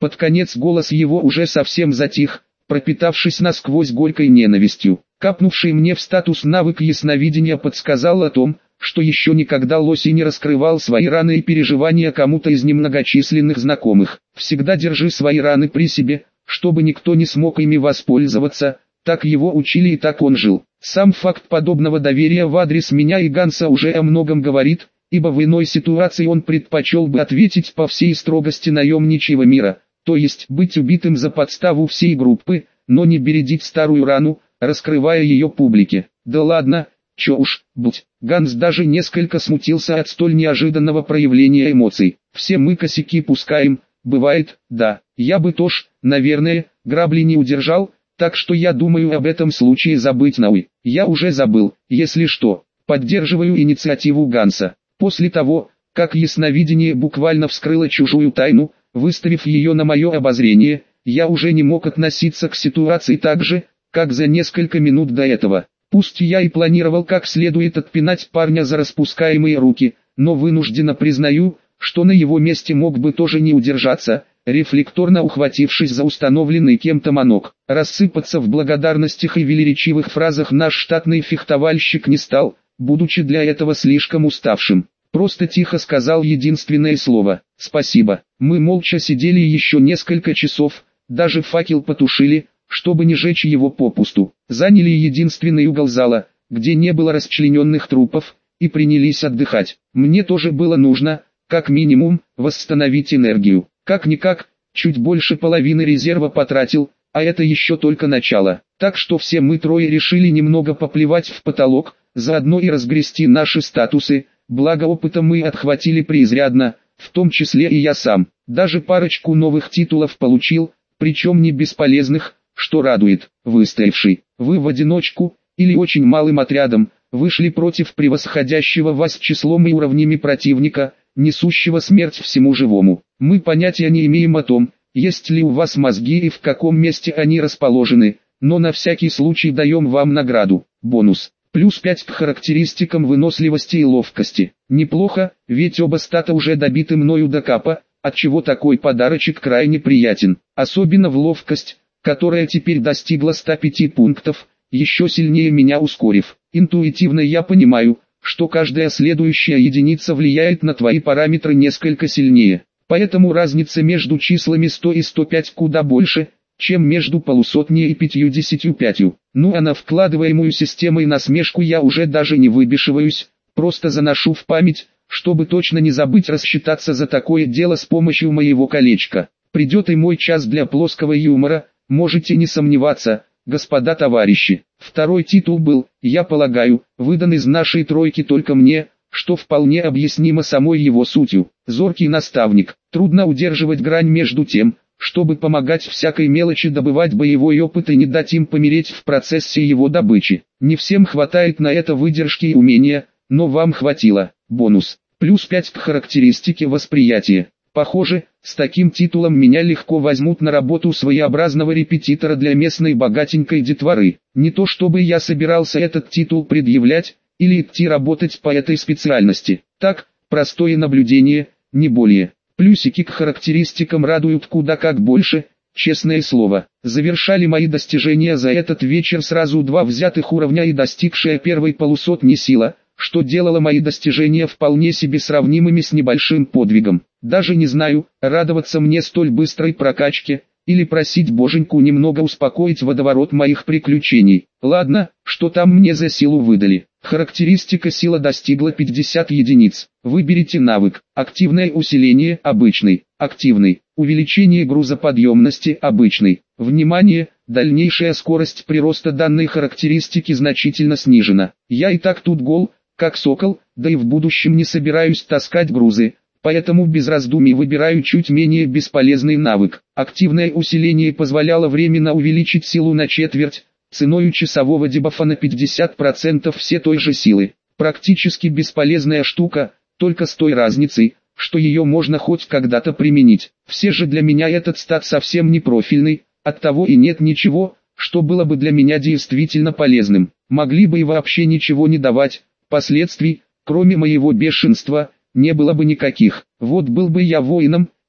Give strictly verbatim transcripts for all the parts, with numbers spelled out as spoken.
Под конец голос его уже совсем затих, пропитавшись насквозь горькой ненавистью. Капнувший мне в статус навык ясновидения подсказал о том, что еще никогда Лоси не раскрывал свои раны и переживания кому-то из немногочисленных знакомых. Всегда держи свои раны при себе, чтобы никто не смог ими воспользоваться, так его учили и так он жил. Сам факт подобного доверия в адрес меня и Ганса уже о многом говорит, ибо в иной ситуации он предпочел бы ответить по всей строгости наемничьего мира, то есть быть убитым за подставу всей группы, но не бередить старую рану, раскрывая ее публике. Да ладно, чё уж, будь. Ганс даже несколько смутился от столь неожиданного проявления эмоций. Все мы косяки пускаем, бывает, да. Я бы тоже, наверное, грабли не удержал, так что я думаю об этом случае забыть нахуй. Я уже забыл, если что. Поддерживаю инициативу Ганса. После того, как ясновидение буквально вскрыло чужую тайну, выставив ее на мое обозрение, я уже не мог относиться к ситуации так же, как за несколько минут до этого. Пусть я и планировал как следует отпинать парня за распускаемые руки, но вынужденно признаю, что на его месте мог бы тоже не удержаться, рефлекторно ухватившись за установленный кем-то манок. Рассыпаться в благодарностях и велеречивых фразах наш штатный фехтовальщик не стал, будучи для этого слишком уставшим. Просто тихо сказал единственное слово «спасибо». Мы молча сидели еще несколько часов, даже факел потушили, чтобы не жечь его попусту. Заняли единственный угол зала, где не было расчлененных трупов, и принялись отдыхать. Мне тоже было нужно, как минимум, восстановить энергию. Как-никак, чуть больше половины резерва потратил, а это еще только начало. Так что все мы трое решили немного поплевать в потолок, заодно и разгрести наши статусы, благо опыта мы отхватили преизрядно, в том числе и я сам. Даже парочку новых титулов получил, причем не бесполезных, что радует. Выстоявший, вы в одиночку, или очень малым отрядом, вышли против превосходящего вас числом и уровнями противника, несущего смерть всему живому. Мы понятия не имеем о том, есть ли у вас мозги и в каком месте они расположены, но на всякий случай даем вам награду, бонус. Плюс пять к характеристикам выносливости и ловкости. Неплохо, ведь оба стата уже добиты мною до капа, отчего такой подарочек крайне приятен. Особенно в ловкость, которая теперь достигла ста пяти пунктов, еще сильнее меня ускорив. Интуитивно я понимаю, что каждая следующая единица влияет на твои параметры несколько сильнее. Поэтому разница между числами сто и сто пять куда больше, чем между полусотней и пятьюдесятью пятью. Ну а на вкладываемую системой насмешку я уже даже не выбешиваюсь, просто заношу в память, чтобы точно не забыть рассчитаться за такое дело с помощью моего колечка. Придет и мой час для плоского юмора, можете не сомневаться, господа товарищи. Второй титул был, я полагаю, выдан из нашей тройки только мне, что вполне объяснимо самой его сутью. Зоркий наставник. Трудно удерживать грань между тем, чтобы помогать всякой мелочи добывать боевой опыт и не дать им помереть в процессе его добычи. Не всем хватает на это выдержки и умения, но вам хватило. Бонус. Плюс пять к характеристике восприятия. Похоже, с таким титулом меня легко возьмут на работу своеобразного репетитора для местной богатенькой детворы. Не то чтобы я собирался этот титул предъявлять, или идти работать по этой специальности. Так, простое наблюдение, не более. Плюсики к характеристикам радуют куда как больше, честное слово. Завершали мои достижения за этот вечер сразу два взятых уровня и достигшая первой полусотни сила, что делало мои достижения вполне себе сравнимыми с небольшим подвигом. Даже не знаю, радоваться мне столь быстрой прокачке, или просить боженьку немного успокоить водоворот моих приключений. Ладно, что там мне за силу выдали. Характеристика сила достигла пятьдесят единиц. Выберите навык. Активное усиление обычный. Активный. Увеличение грузоподъемности обычный. Внимание, дальнейшая скорость прироста данной характеристики значительно снижена. Я и так тут гол, как сокол, да и в будущем не собираюсь таскать грузы. Поэтому без раздумий выбираю чуть менее бесполезный навык. Активное усиление позволяло временно увеличить силу на четверть, ценою часового дебафа на пятьдесят процентов все той же силы. Практически бесполезная штука, только с той разницей, что ее можно хоть когда-то применить. Все же для меня этот стат совсем не профильный, оттого и нет ничего, что было бы для меня действительно полезным. Могли бы и вообще ничего не давать, последствий, кроме моего бешенства, не было бы никаких. Вот был бы я воином,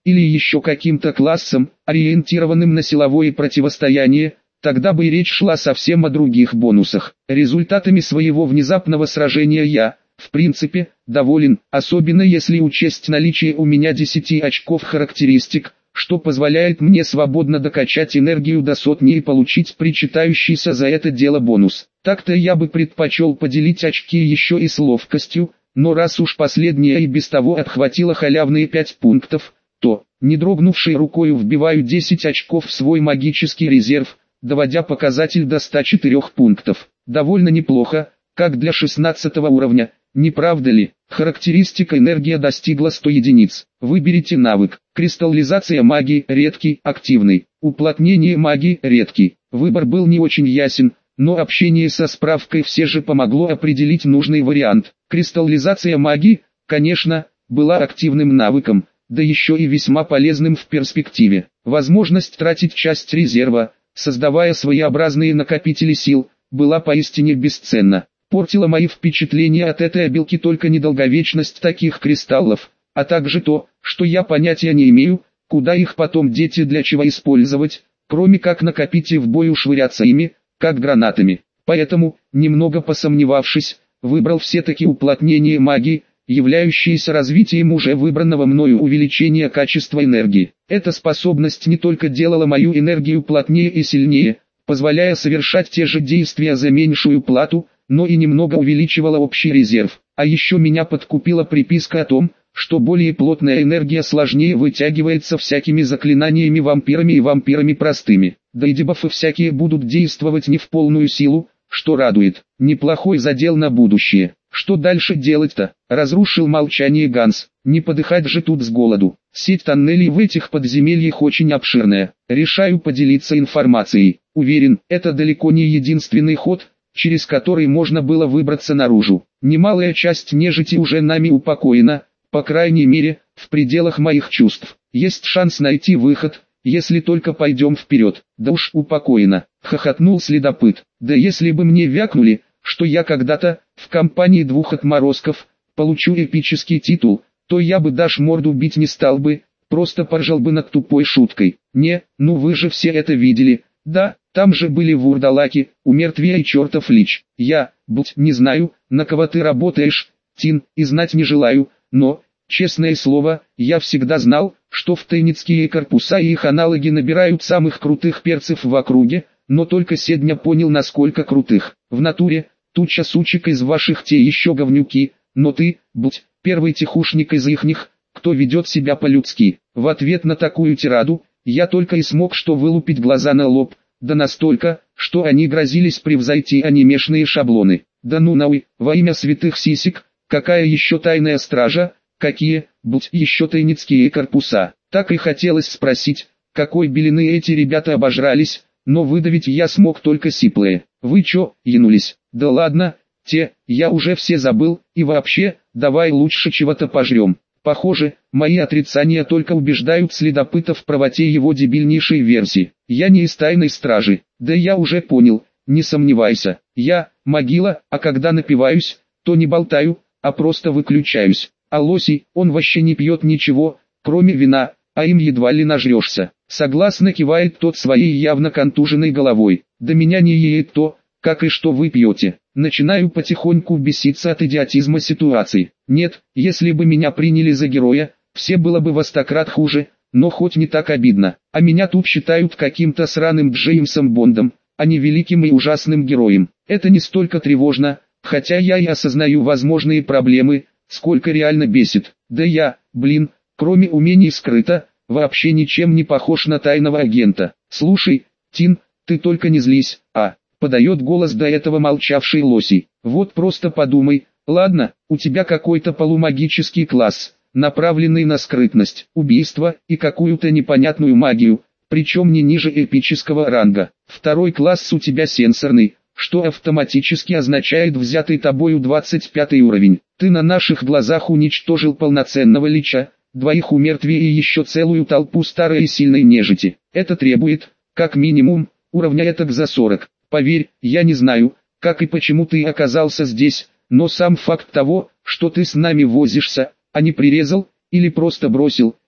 или еще каким-то классом, ориентированным на силовое противостояние, тогда бы и речь шла совсем о других бонусах. Результатами своего внезапного сражения я, в принципе, доволен, особенно если учесть наличие у меня десяти очков характеристик, что позволяет мне свободно докачать энергию до сотни и получить причитающийся за это дело бонус. Так-то я бы предпочел поделить очки еще и с ловкостью, но раз уж последняя и без того отхватила халявные пять пунктов, то, не дрогнувшей рукою, вбиваю десять очков в свой магический резерв, доводя показатель до ста четырёх пунктов. Довольно неплохо, как для шестнадцатого уровня, не правда ли? Характеристика энергия достигла ста единиц. Выберите навык. Кристаллизация магии, редкий, активный. Уплотнение магии, редкий. Выбор был не очень ясен, но общение со справкой все же помогло определить нужный вариант. Кристаллизация магии, конечно, была активным навыком, да еще и весьма полезным в перспективе. Возможность тратить часть резерва, создавая своеобразные накопители сил, была поистине бесценна. Портила мои впечатления от этой обилки только недолговечность таких кристаллов, а также то, что я понятия не имею, куда их потом деть и для чего использовать, кроме как накопить и в бою швыряться ими, как гранатами. Поэтому, немного посомневавшись, выбрал все-таки уплотнение магии, являющееся развитием уже выбранного мною увеличения качества энергии. Эта способность не только делала мою энергию плотнее и сильнее, позволяя совершать те же действия за меньшую плату, но и немного увеличивала общий резерв. А еще меня подкупила приписка о том, что более плотная энергия сложнее вытягивается всякими заклинаниями вампирами и вампирами простыми. Да и дебафы всякие будут действовать не в полную силу, что радует. Неплохой задел на будущее. Что дальше делать-то? Разрушил молчание Ганс. Не подыхать же тут с голоду. Сеть тоннелей в этих подземельях очень обширная. Решаю поделиться информацией. Уверен, это далеко не единственный ход, через который можно было выбраться наружу. Немалая часть нежити уже нами упокоена, по крайней мере, в пределах моих чувств. Есть шанс найти выход, если только пойдем вперед. Да уж упокоена, хохотнул следопыт. Да если бы мне вякнули, что я когда-то, в компании двух отморозков, получу эпический титул, то я бы даже морду бить не стал бы, просто поржал бы над тупой шуткой. Не, ну вы же все это видели, да? Там же были вурдалаки, умертвия и чертов лич. Я, будь, не знаю, на кого ты работаешь, Тин, и знать не желаю, но, честное слово, я всегда знал, что в тайницкие корпуса и их аналоги набирают самых крутых перцев в округе, но только сегодня понял, насколько крутых. В натуре, туча сучек из ваших те еще говнюки, но ты, будь, первый тихушник из ихних, кто ведет себя по-людски. В ответ на такую тираду, я только и смог что вылупить глаза на лоб, да настолько, что они грозились превзойти анимешные шаблоны. Да ну нахуй, во имя святых сисек, какая еще тайная стража, какие, будь, еще тайницкие корпуса. Так и хотелось спросить, какой белины эти ребята обожрались, но выдавить я смог только сиплые. Вы чё, янулись? Да ладно, те, я уже все забыл, и вообще, давай лучше чего-то пожрем. Похоже, мои отрицания только убеждают следопыта в правоте его дебильнейшей версии. Я не из тайной стражи, да я уже понял, не сомневайся. Я, могила, а когда напиваюсь, то не болтаю, а просто выключаюсь. А Лосий, он вообще не пьет ничего, кроме вина, а им едва ли нажрешься. Согласно кивает тот своей явно контуженной головой. Да меня не еет то, как и что вы пьете. Начинаю потихоньку беситься от идиотизма ситуации. Нет, если бы меня приняли за героя, все было бы во сто крат хуже, но хоть не так обидно. А меня тут считают каким-то сраным Джеймсом Бондом, а не великим и ужасным героем. Это не столько тревожно, хотя я и осознаю возможные проблемы, сколько реально бесит. Да я, блин, кроме умений скрыто, вообще ничем не похож на тайного агента. Слушай, Тин, ты только не злись, а... Подает голос до этого молчавший Лосий. Вот просто подумай, ладно, у тебя какой-то полумагический класс, направленный на скрытность, убийство и какую-то непонятную магию, причем не ниже эпического ранга. Второй класс у тебя сенсорный, что автоматически означает взятый тобою двадцать пятый уровень. Ты на наших глазах уничтожил полноценного лича, двоих умертвий и еще целую толпу старой и сильной нежити. Это требует, как минимум, уровня этак за сорок. Поверь, я не знаю, как и почему ты оказался здесь, но сам факт того, что ты с нами возишься, а не прирезал, или просто бросил,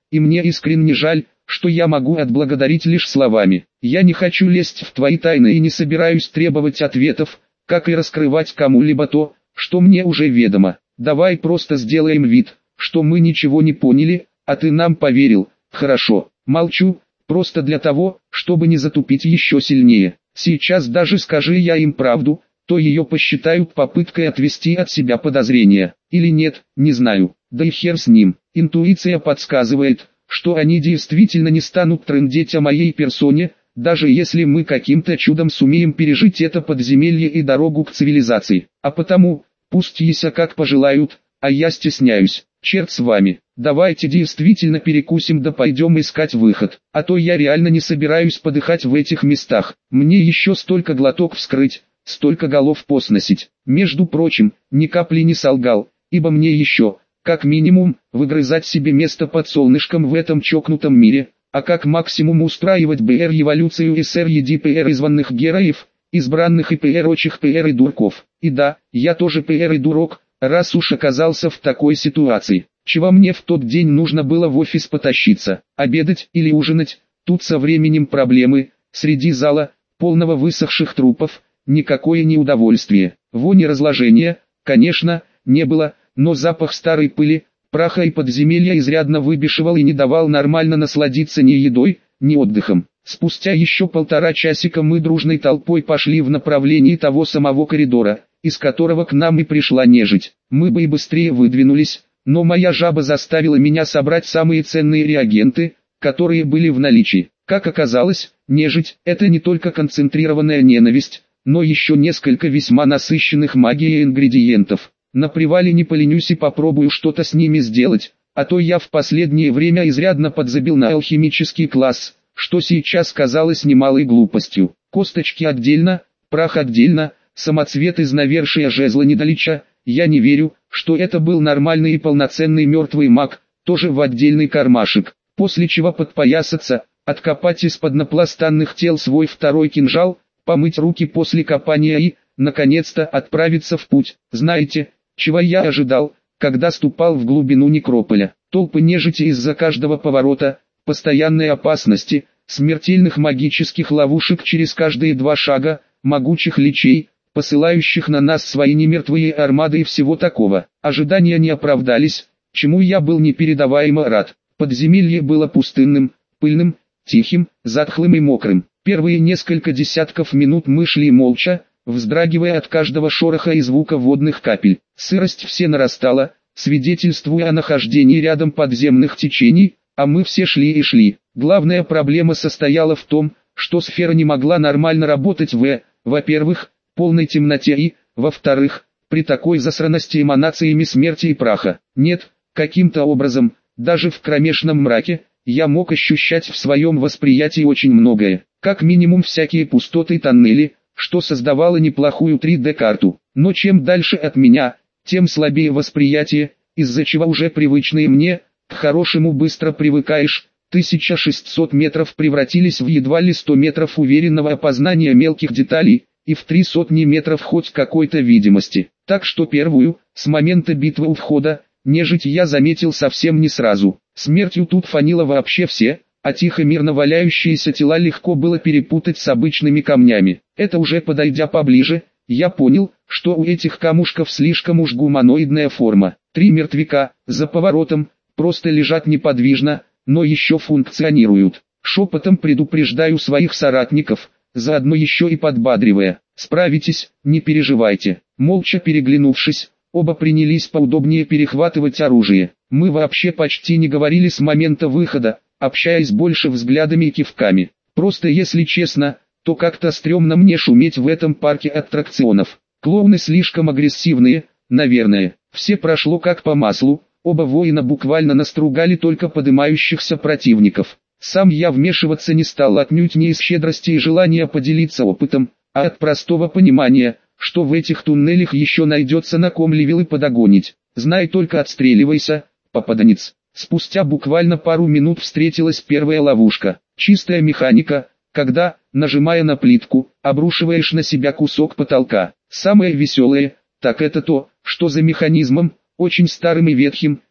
и мне искренне жаль, что я могу отблагодарить лишь словами. Я не хочу лезть в твои тайны и не собираюсь требовать ответов, как и раскрывать кому-либо то, что мне уже ведомо. Давай просто сделаем вид, что мы ничего не поняли, а ты нам поверил. Хорошо, молчу, просто для того, чтобы не затупить еще сильнее. Сейчас даже скажи я им правду, то ее посчитают попыткой отвести от себя подозрения. Или нет, не знаю, да и хер с ним. Интуиция подсказывает, что они действительно не станут трындеть о моей персоне, даже если мы каким-то чудом сумеем пережить это подземелье и дорогу к цивилизации. А потому, пусть еся как пожелают, а я стесняюсь. Черт с вами, давайте действительно перекусим да пойдем искать выход, а то я реально не собираюсь подыхать в этих местах. Мне еще столько глоток вскрыть, столько голов посносить. Между прочим, ни капли не солгал, ибо мне еще, как минимум, выгрызать себе место под солнышком в этом чокнутом мире, а как максимум устраивать БР-эволюцию СР-ЕД-ПР изванных героев, избранных и ПР-очих ПР и дурков. И да, я тоже ПР и дурак, раз уж оказался в такой ситуации. Чего мне в тот день нужно было в офис потащиться, обедать или ужинать, тут со временем проблемы, среди зала, полного высохших трупов, никакое не удовольствие. Вони разложения, конечно, не было, но запах старой пыли, праха и подземелья изрядно выбешивал и не давал нормально насладиться ни едой, ни отдыхом. Спустя еще полтора часика мы дружной толпой пошли в направлении того самого коридора, из которого к нам и пришла нежить. Мы бы и быстрее выдвинулись, но моя жаба заставила меня собрать самые ценные реагенты, которые были в наличии. Как оказалось, нежить – это не только концентрированная ненависть, но еще несколько весьма насыщенных магией ингредиентов. На привале не поленюсь и попробую что-то с ними сделать, а то я в последнее время изрядно подзабил на алхимический класс, что сейчас казалось немалой глупостью. Косточки отдельно, прах отдельно, самоцвет из навершия жезла недалеча, я не верю, что это был нормальный и полноценный мертвый маг, тоже в отдельный кармашек, после чего подпоясаться, откопать из-под напластанных тел свой второй кинжал, помыть руки после копания и, наконец-то, отправиться в путь. Знаете, чего я ожидал, когда ступал в глубину некрополя? Толпы нежити из-за каждого поворота, постоянной опасности, смертельных магических ловушек через каждые два шага, могучих личей, посылающих на нас свои немертвые армады и всего такого. Ожидания не оправдались, чему я был непередаваемо рад. Подземелье было пустынным, пыльным, тихим, затхлым и мокрым. Первые несколько десятков минут мы шли молча, вздрагивая от каждого шороха и звука водных капель. Сырость все нарастала, свидетельствуя о нахождении рядом подземных течений, а мы все шли и шли. Главная проблема состояла в том, что сфера не могла нормально работать в, во-первых, полной темноте и, во-вторых, при такой засранности эманациями смерти и праха. Нет, каким-то образом, даже в кромешном мраке, я мог ощущать в своем восприятии очень многое. Как минимум всякие пустоты и тоннели, что создавало неплохую три дэ карту. Но чем дальше от меня, тем слабее восприятие, из-за чего уже привычные мне, к хорошему быстро привыкаешь. тысяча шестьсот метров превратились в едва ли сто метров уверенного опознания мелких деталей, и в три сотни метров хоть какой-то видимости. Так что первую, с момента битвы у входа, нежить я заметил совсем не сразу. Смертью тут фанило вообще все, а тихо мирно валяющиеся тела легко было перепутать с обычными камнями. Это уже подойдя поближе, я понял, что у этих камушков слишком уж гуманоидная форма. Три мертвяка, за поворотом, просто лежат неподвижно, но еще функционируют. Шепотом предупреждаю своих соратников, заодно еще и подбадривая. Справитесь, не переживайте. Молча переглянувшись, оба принялись поудобнее перехватывать оружие. Мы вообще почти не говорили с момента выхода, общаясь больше взглядами и кивками. Просто если честно, то как-то стрёмно мне шуметь в этом парке аттракционов. Клоуны слишком агрессивные, наверное. Все прошло как по маслу, оба воина буквально настругали только подымающихся противников. Сам я вмешиваться не стал отнюдь не из щедрости и желания поделиться опытом, а от простого понимания, что в этих туннелях еще найдется на ком левелы подогонить. Знай только отстреливайся, попаданец. Спустя буквально пару минут встретилась первая ловушка. Чистая механика, когда, нажимая на плитку, обрушиваешь на себя кусок потолка. Самое веселое, так это то, что за механизмом, очень старым и ветхим,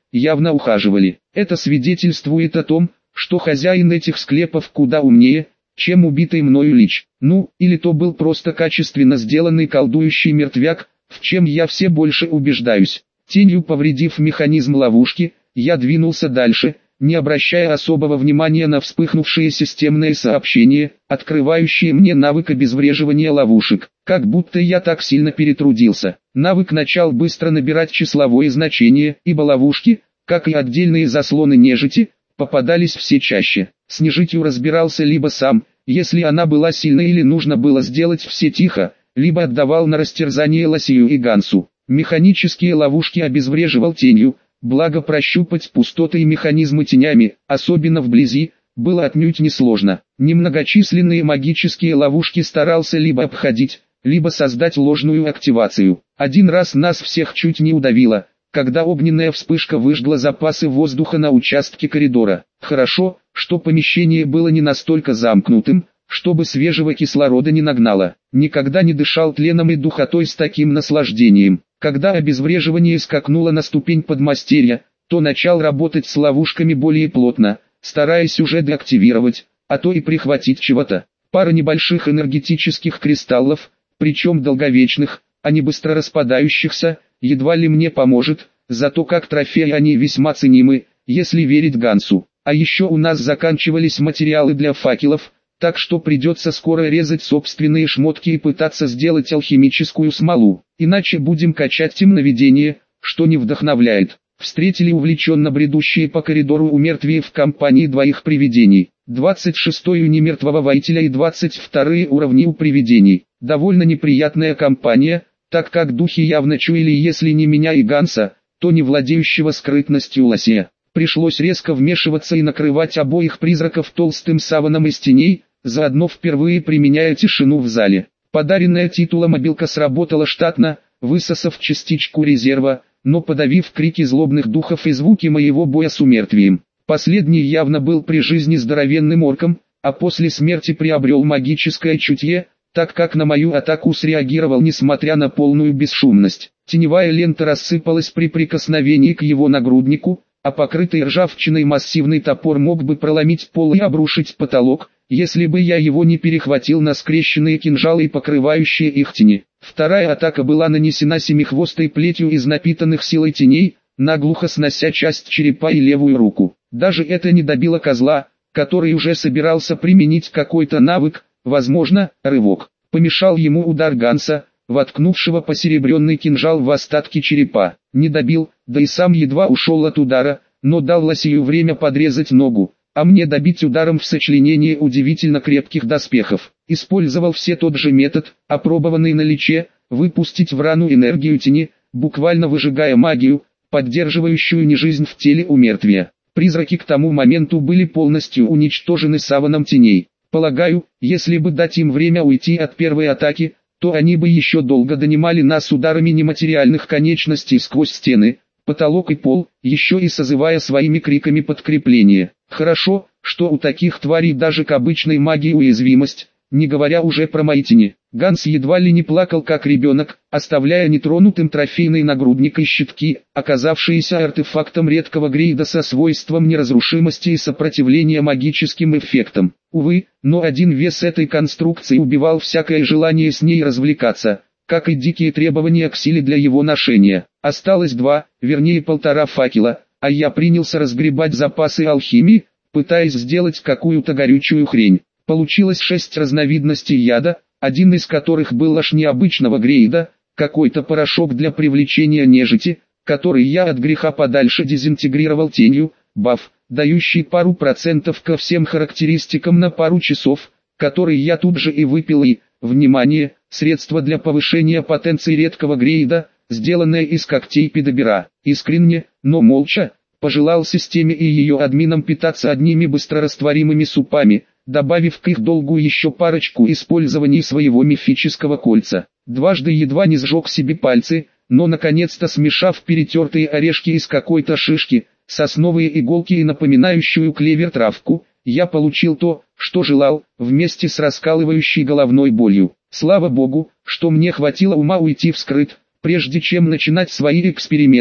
явно ухаживали. Это свидетельствует о том, что хозяин этих склепов куда умнее, чем убитый мною лич. Ну, или то был просто качественно сделанный колдующий мертвяк, в чем я все больше убеждаюсь. Тенью повредив механизм ловушки, я двинулся дальше, не обращая особого внимания на вспыхнувшие системные сообщения, открывающие мне навык обезвреживания ловушек. Как будто я так сильно перетрудился. Навык начал быстро набирать числовое значение, ибо ловушки, как и отдельные заслоны нежити, попадались все чаще. С нежитью разбирался либо сам, если она была сильной или нужно было сделать все тихо, либо отдавал на растерзание Лосию и Гансу. Механические ловушки обезвреживал тенью, благо прощупать пустоты и механизмы тенями, особенно вблизи, было отнюдь несложно. Немногочисленные магические ловушки старался либо обходить, либо создать ложную активацию. Один раз нас всех чуть не удавило, когда огненная вспышка выжгла запасы воздуха на участке коридора. Хорошо, что помещение было не настолько замкнутым, чтобы свежего кислорода не нагнало. Никогда не дышал тленом и духотой с таким наслаждением. Когда обезвреживание скакнуло на ступень подмастерья, то начал работать с ловушками более плотно, стараясь уже деактивировать, а то и прихватить чего-то. Пара небольших энергетических кристаллов, причем долговечных, а не быстро распадающихся, едва ли мне поможет, зато как трофеи они весьма ценимы, если верить Гансу. А еще у нас заканчивались материалы для факелов, так что придется скоро резать собственные шмотки и пытаться сделать алхимическую смолу, иначе будем качать темновидение, что не вдохновляет. Встретили увлеченно бредущие по коридору умертвие в компании двоих привидений. двадцать шестой у немертвого воителя и двадцать вторые уровни у привидений. Довольно неприятная компания, так как духи явно чуяли, если не меня и Ганса, то не владеющего скрытностью Лосия. Пришлось резко вмешиваться и накрывать обоих призраков толстым саваном из теней, заодно впервые применяя тишину в зале. Подаренная титулом обилка сработала штатно, высосав частичку резерва, но подавив крики злобных духов и звуки моего боя с умертвием. Последний явно был при жизни здоровенным орком, а после смерти приобрел магическое чутье, так как на мою атаку среагировал несмотря на полную бесшумность. Теневая лента рассыпалась при прикосновении к его нагруднику, а покрытый ржавчиной массивный топор мог бы проломить пол и обрушить потолок, если бы я его не перехватил на скрещенные кинжалы, покрывающие их тени. Вторая атака была нанесена семихвостой плетью из напитанных силой теней, наглухо снося часть черепа и левую руку. Даже это не добило козла, который уже собирался применить какой-то навык, возможно, рывок. Помешал ему удар Ганса, воткнувшего посеребренный кинжал в остатки черепа. Не добил, да и сам едва ушел от удара, но дал Лосию время подрезать ногу, а мне добить ударом в сочленение удивительно крепких доспехов. Использовал все тот же метод, опробованный на личе, выпустить в рану энергию тени, буквально выжигая магию, поддерживающую нежизнь в теле у мертвия. Призраки к тому моменту были полностью уничтожены саваном теней. Полагаю, если бы дать им время уйти от первой атаки, то они бы еще долго донимали нас ударами нематериальных конечностей сквозь стены, потолок и пол, еще и созывая своими криками подкрепление. Хорошо, что у таких тварей даже к обычной магии уязвимость, не говоря уже про мои тени. Ганс едва ли не плакал как ребенок, оставляя нетронутым трофейный нагрудник и щитки, оказавшиеся артефактом редкого грейда со свойством неразрушимости и сопротивления магическим эффектам. Увы, но один вес этой конструкции убивал всякое желание с ней развлекаться, как и дикие требования к силе для его ношения. Осталось два, вернее полтора факела, а я принялся разгребать запасы алхимии, пытаясь сделать какую-то горючую хрень. Получилось шесть разновидностей яда, один из которых был аж необычного грейда, какой-то порошок для привлечения нежити, который я от греха подальше дезинтегрировал тенью, баф, дающий пару процентов ко всем характеристикам на пару часов, который я тут же и выпил и, внимание, средство для повышения потенции редкого грейда, сделанное из когтей пидобера. Искренне, но молча, пожелал системе и ее админам питаться одними быстрорастворимыми супами, добавив к их долгу еще парочку использований своего мифического кольца. Дважды едва не сжег себе пальцы, но наконец-то смешав перетертые орешки из какой-то шишки, сосновые иголки и напоминающую клевер травку, я получил то, что желал, вместе с раскалывающей головной болью. Слава богу, что мне хватило ума уйти вскрыт, прежде чем начинать свои эксперименты,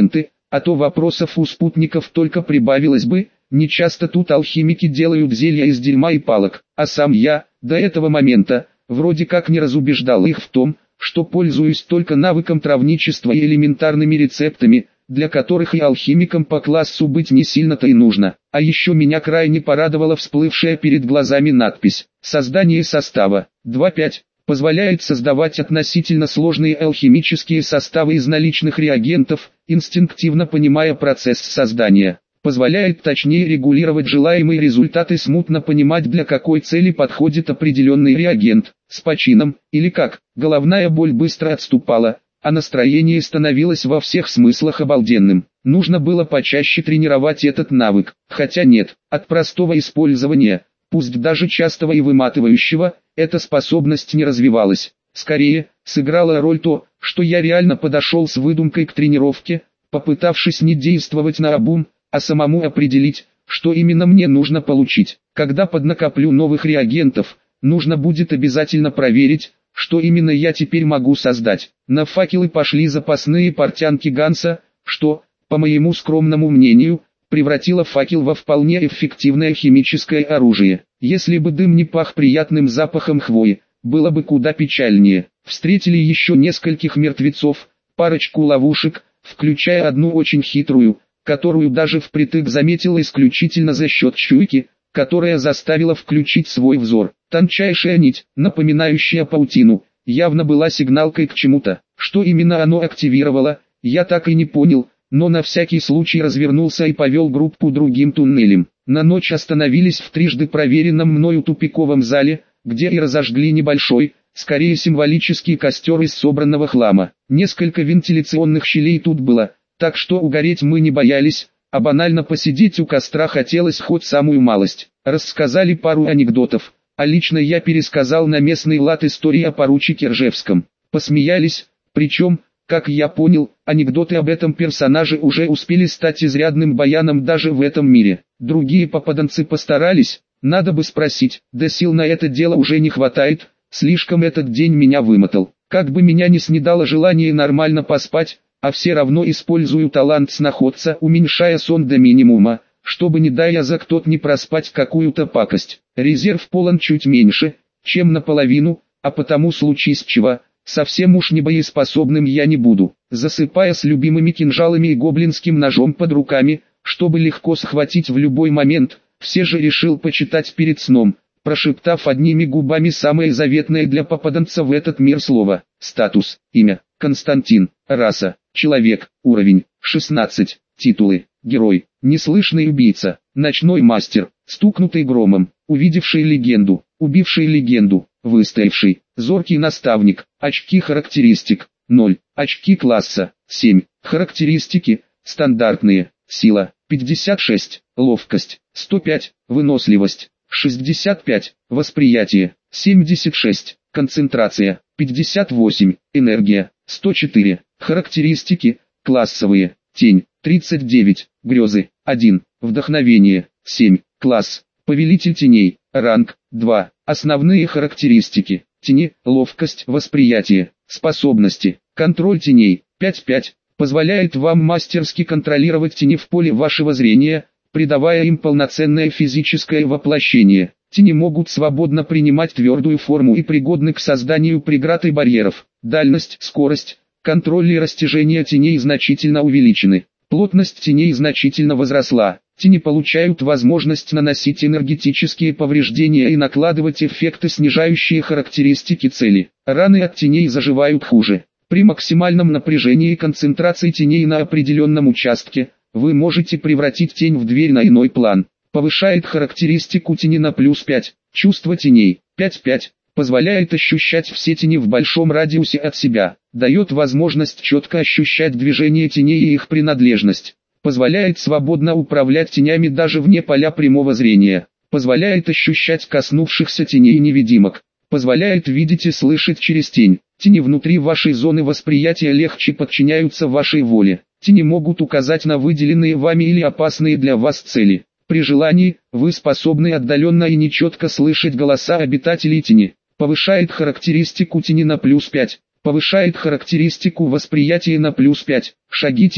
а то вопросов у спутников только прибавилось бы. Нечасто тут алхимики делают зелья из дерьма и палок, а сам я, до этого момента, вроде как не разубеждал их в том, что пользуюсь только навыком травничества и элементарными рецептами, для которых и алхимиком по классу быть не сильно-то и нужно. А еще меня крайне порадовала всплывшая перед глазами надпись «Создание состава два пять». Позволяет создавать относительно сложные алхимические составы из наличных реагентов, инстинктивно понимая процесс создания. Позволяет точнее регулировать желаемые результаты, смутно понимать, для какой цели подходит определенный реагент, с почином, или как. Головная боль быстро отступала, а настроение становилось во всех смыслах обалденным. Нужно было почаще тренировать этот навык, хотя нет, от простого использования, пусть даже частого и выматывающего, эта способность не развивалась. Скорее, сыграла роль то, что я реально подошел с выдумкой к тренировке, попытавшись не действовать наобум, а самому определить, что именно мне нужно получить. Когда поднакоплю новых реагентов, нужно будет обязательно проверить, что именно я теперь могу создать. На факелы пошли запасные портянки Ганса, что, по моему скромному мнению, превратило факел во вполне эффективное химическое оружие. Если бы дым не пах приятным запахом хвои, было бы куда печальнее. Встретили еще нескольких мертвецов, парочку ловушек, включая одну очень хитрую, которую даже впритык заметил исключительно за счет чуйки, которая заставила включить свой взор. Тончайшая нить, напоминающая паутину, явно была сигналкой к чему-то. Что именно оно активировало, я так и не понял, но на всякий случай развернулся и повел группу другим туннелем. На ночь остановились в трижды проверенном мною тупиковом зале, где и разожгли небольшой, скорее символический костер из собранного хлама. Несколько вентиляционных щелей тут было, так что угореть мы не боялись, а банально посидеть у костра хотелось хоть самую малость. Рассказали пару анекдотов, а лично я пересказал на местный лад истории о поручике Ржевском. Посмеялись, причем, как я понял, анекдоты об этом персонаже уже успели стать изрядным баяном даже в этом мире. Другие попаданцы постарались, надо бы спросить, да сил на это дело уже не хватает, слишком этот день меня вымотал. Как бы меня не снедало желание нормально поспать, а все равно использую талант сноходца, уменьшая сон до минимума, чтобы не дай язык тот не проспать какую-то пакость. Резерв полон чуть меньше, чем наполовину, а потому случись чего, совсем уж не боеспособным я не буду. Засыпая с любимыми кинжалами и гоблинским ножом под руками, чтобы легко схватить в любой момент, все же решил почитать перед сном, прошептав одними губами самое заветное для попаданца в этот мир слово. Статус, имя, Константин, раса, человек, уровень, шестнадцать, титулы, герой, неслышный убийца, ночной мастер, стукнутый громом, увидевший легенду, убивший легенду, выстоявший, зоркий наставник, очки характеристик, ноль, очки класса, семь, характеристики, стандартные, сила, пятьдесят шесть, ловкость, сто пять, выносливость, шестьдесят пять, восприятие, семьдесят шесть, концентрация, пятьдесят восемь, энергия, сто четыре, характеристики, классовые, тень, тридцать девять, грезы, один, вдохновение, семь, класс, повелитель теней, ранг, два, основные характеристики, тени, ловкость, восприятие, способности, контроль теней, пять пять, позволяет вам мастерски контролировать тени в поле вашего зрения, придавая им полноценное физическое воплощение. Тени могут свободно принимать твердую форму и пригодны к созданию преград и барьеров. Дальность, скорость, контроль и растяжение теней значительно увеличены. Плотность теней значительно возросла. Тени получают возможность наносить энергетические повреждения и накладывать эффекты, снижающие характеристики цели. Раны от теней заживают хуже. При максимальном напряжении и концентрации теней на определенном участке, вы можете превратить тень в дверь на иной план. Повышает характеристику тени на плюс пять. Чувство теней, пять пять. Позволяет ощущать все тени в большом радиусе от себя. Дает возможность четко ощущать движение теней и их принадлежность. Позволяет свободно управлять тенями даже вне поля прямого зрения. Позволяет ощущать коснувшихся теней невидимок. Позволяет видеть и слышать через тень. Тени внутри вашей зоны восприятия легче подчиняются вашей воле. Тени могут указать на выделенные вами или опасные для вас цели. При желании, вы способны отдаленно и нечетко слышать голоса обитателей тени. Повышает характеристику тени на плюс пять. Повышает характеристику восприятия на плюс пять. Шаги теней.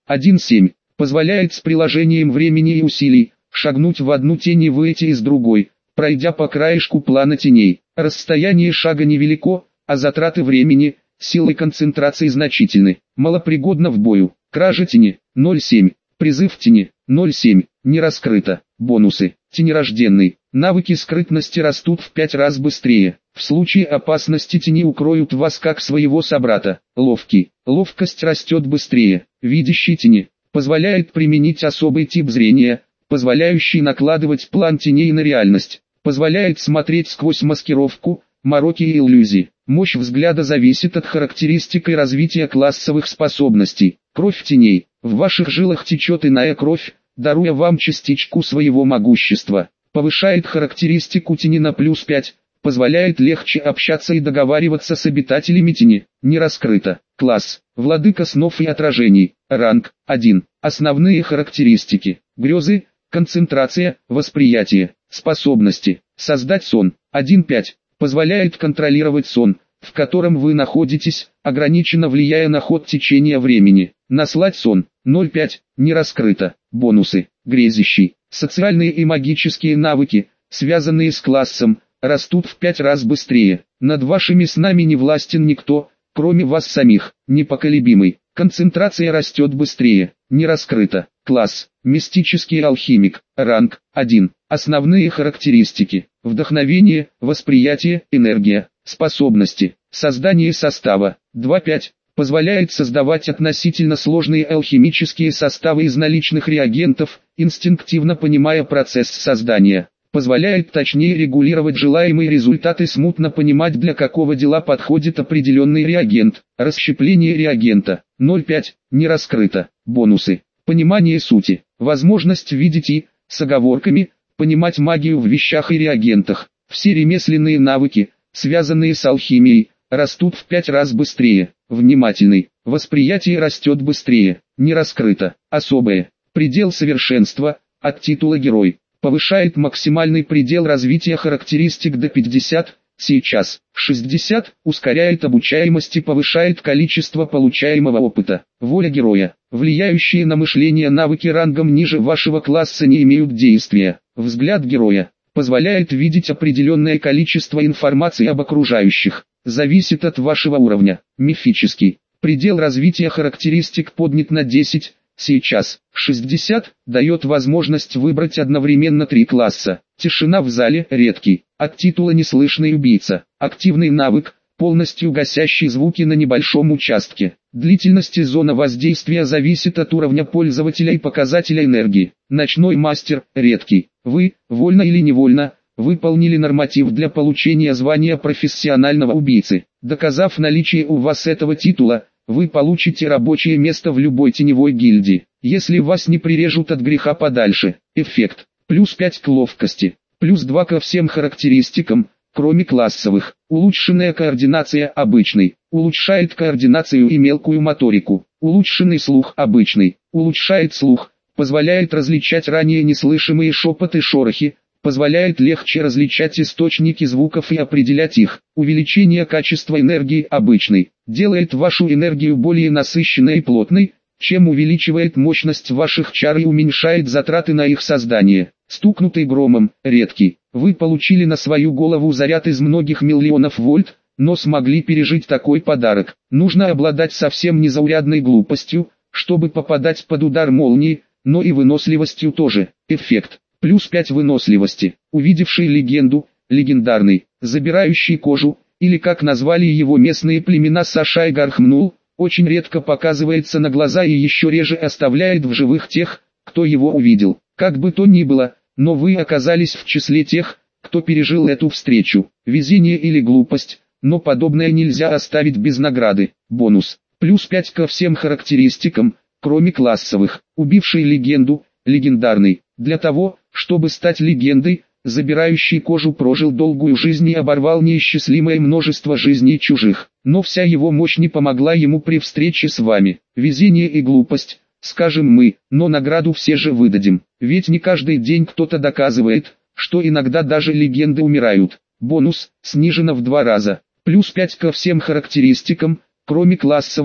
один семь. Позволяет с приложением времени и усилий шагнуть в одну тень и выйти из другой, пройдя по краешку плана теней. Расстояние шага невелико, а затраты времени, силы концентрации значительны. Малопригодно в бою. Кража тени ноль семь. Призыв тени ноль семь. Не раскрыто. Бонусы. Тенерожденный. Навыки скрытности растут в пять раз быстрее. В случае опасности тени укроют вас как своего собрата. Ловкий. Ловкость растет быстрее. Видящий тени. Позволяет применить особый тип зрения, позволяющий накладывать план теней на реальность. Позволяет смотреть сквозь маскировку, мороки и иллюзии. Мощь взгляда зависит от характеристик и развития классовых способностей. Кровь теней. В ваших жилах течет иная кровь, даруя вам частичку своего могущества. Повышает характеристику тени на плюс пять, позволяет легче общаться и договариваться с обитателями тени. Не раскрыто. Класс. Владыка снов и отражений. Ранг один. Основные характеристики. Грезы, концентрация, восприятие, способности. Создать сон. один пять. Позволяет контролировать сон, в котором вы находитесь, ограниченно влияя на ход течения времени. Наслать сон. ноль пять. Не раскрыто. Бонусы. Грезящий. Социальные и магические навыки, связанные с классом, растут в пять раз быстрее. Над вашими снами не властен никто, кроме вас самих. Непоколебимый. Концентрация растет быстрее. Не раскрыто. Класс. Мистический алхимик. Ранг один. Основные характеристики. Вдохновение, восприятие, энергия, способности. Создание состава. два пять. Позволяет создавать относительно сложные алхимические составы из наличных реагентов, инстинктивно понимая процесс создания. Позволяет точнее регулировать желаемые результаты, смутно понимать, для какого дела подходит определенный реагент. Расщепление реагента. ноль пять. Не раскрыто. Бонусы. Понимание сути. Возможность видеть и, с оговорками, понимать магию в вещах и реагентах. Все ремесленные навыки, связанные с алхимией, растут в пять раз быстрее. Внимательный. Восприятие растет быстрее. Не раскрыто. Особое. Предел совершенства, от титула герой. Повышает максимальный предел развития характеристик до пятьдесят, сейчас шестьдесят, ускоряет обучаемость и повышает количество получаемого опыта. Воля героя. Влияющие на мышление навыки рангом ниже вашего класса не имеют действия. Взгляд героя. Позволяет видеть определенное количество информации об окружающих. Зависит от вашего уровня. Мифический. Предел развития характеристик поднят на десять, сейчас шестьдесят, дает возможность выбрать одновременно три класса. Тишина в зале, редкий. От титула неслышный убийца. Активный навык, полностью гасящий звуки на небольшом участке. Длительность и зона воздействия зависит от уровня пользователя и показателя энергии. Ночной мастер, редкий. Вы, вольно или невольно, выполнили норматив для получения звания профессионального убийцы. Доказав наличие у вас этого титула, вы получите рабочее место в любой теневой гильдии. Если вас не прирежут от греха подальше. Эффект. Плюс пять к ловкости. Плюс два ко всем характеристикам, кроме классовых. Улучшенная координация обычный. Улучшает координацию и мелкую моторику. Улучшенный слух обычный. Улучшает слух. Позволяет различать ранее неслышимые шепоты и шорохи. Позволяет легче различать источники звуков и определять их. Увеличение качества энергии обычный. Делает вашу энергию более насыщенной и плотной, чем увеличивает мощность ваших чар и уменьшает затраты на их создание. Стукнутый громом, редкий. Вы получили на свою голову заряд из многих миллионов вольт, но смогли пережить такой подарок. Нужно обладать совсем незаурядной глупостью, чтобы попадать под удар молнии, но и выносливостью тоже. Эффект. Плюс пять выносливости. Увидевший легенду, легендарный, забирающий кожу, или как назвали его местные племена Сашай Гархмнул, очень редко показывается на глаза и еще реже оставляет в живых тех, кто его увидел. Как бы то ни было, но вы оказались в числе тех, кто пережил эту встречу. Везение или глупость, но подобное нельзя оставить без награды. Бонус. Плюс пять ко всем характеристикам, кроме классовых. Убивший легенду, легендарный. Для того, чтобы стать легендой, забирающий кожу прожил долгую жизнь и оборвал неисчислимое множество жизней чужих. Но вся его мощь не помогла ему при встрече с вами. Везение и глупость, скажем мы, но награду все же выдадим. Ведь не каждый день кто-то доказывает, что иногда даже легенды умирают. Бонус, снижено в два раза. Плюс пять ко всем характеристикам, кроме классовых.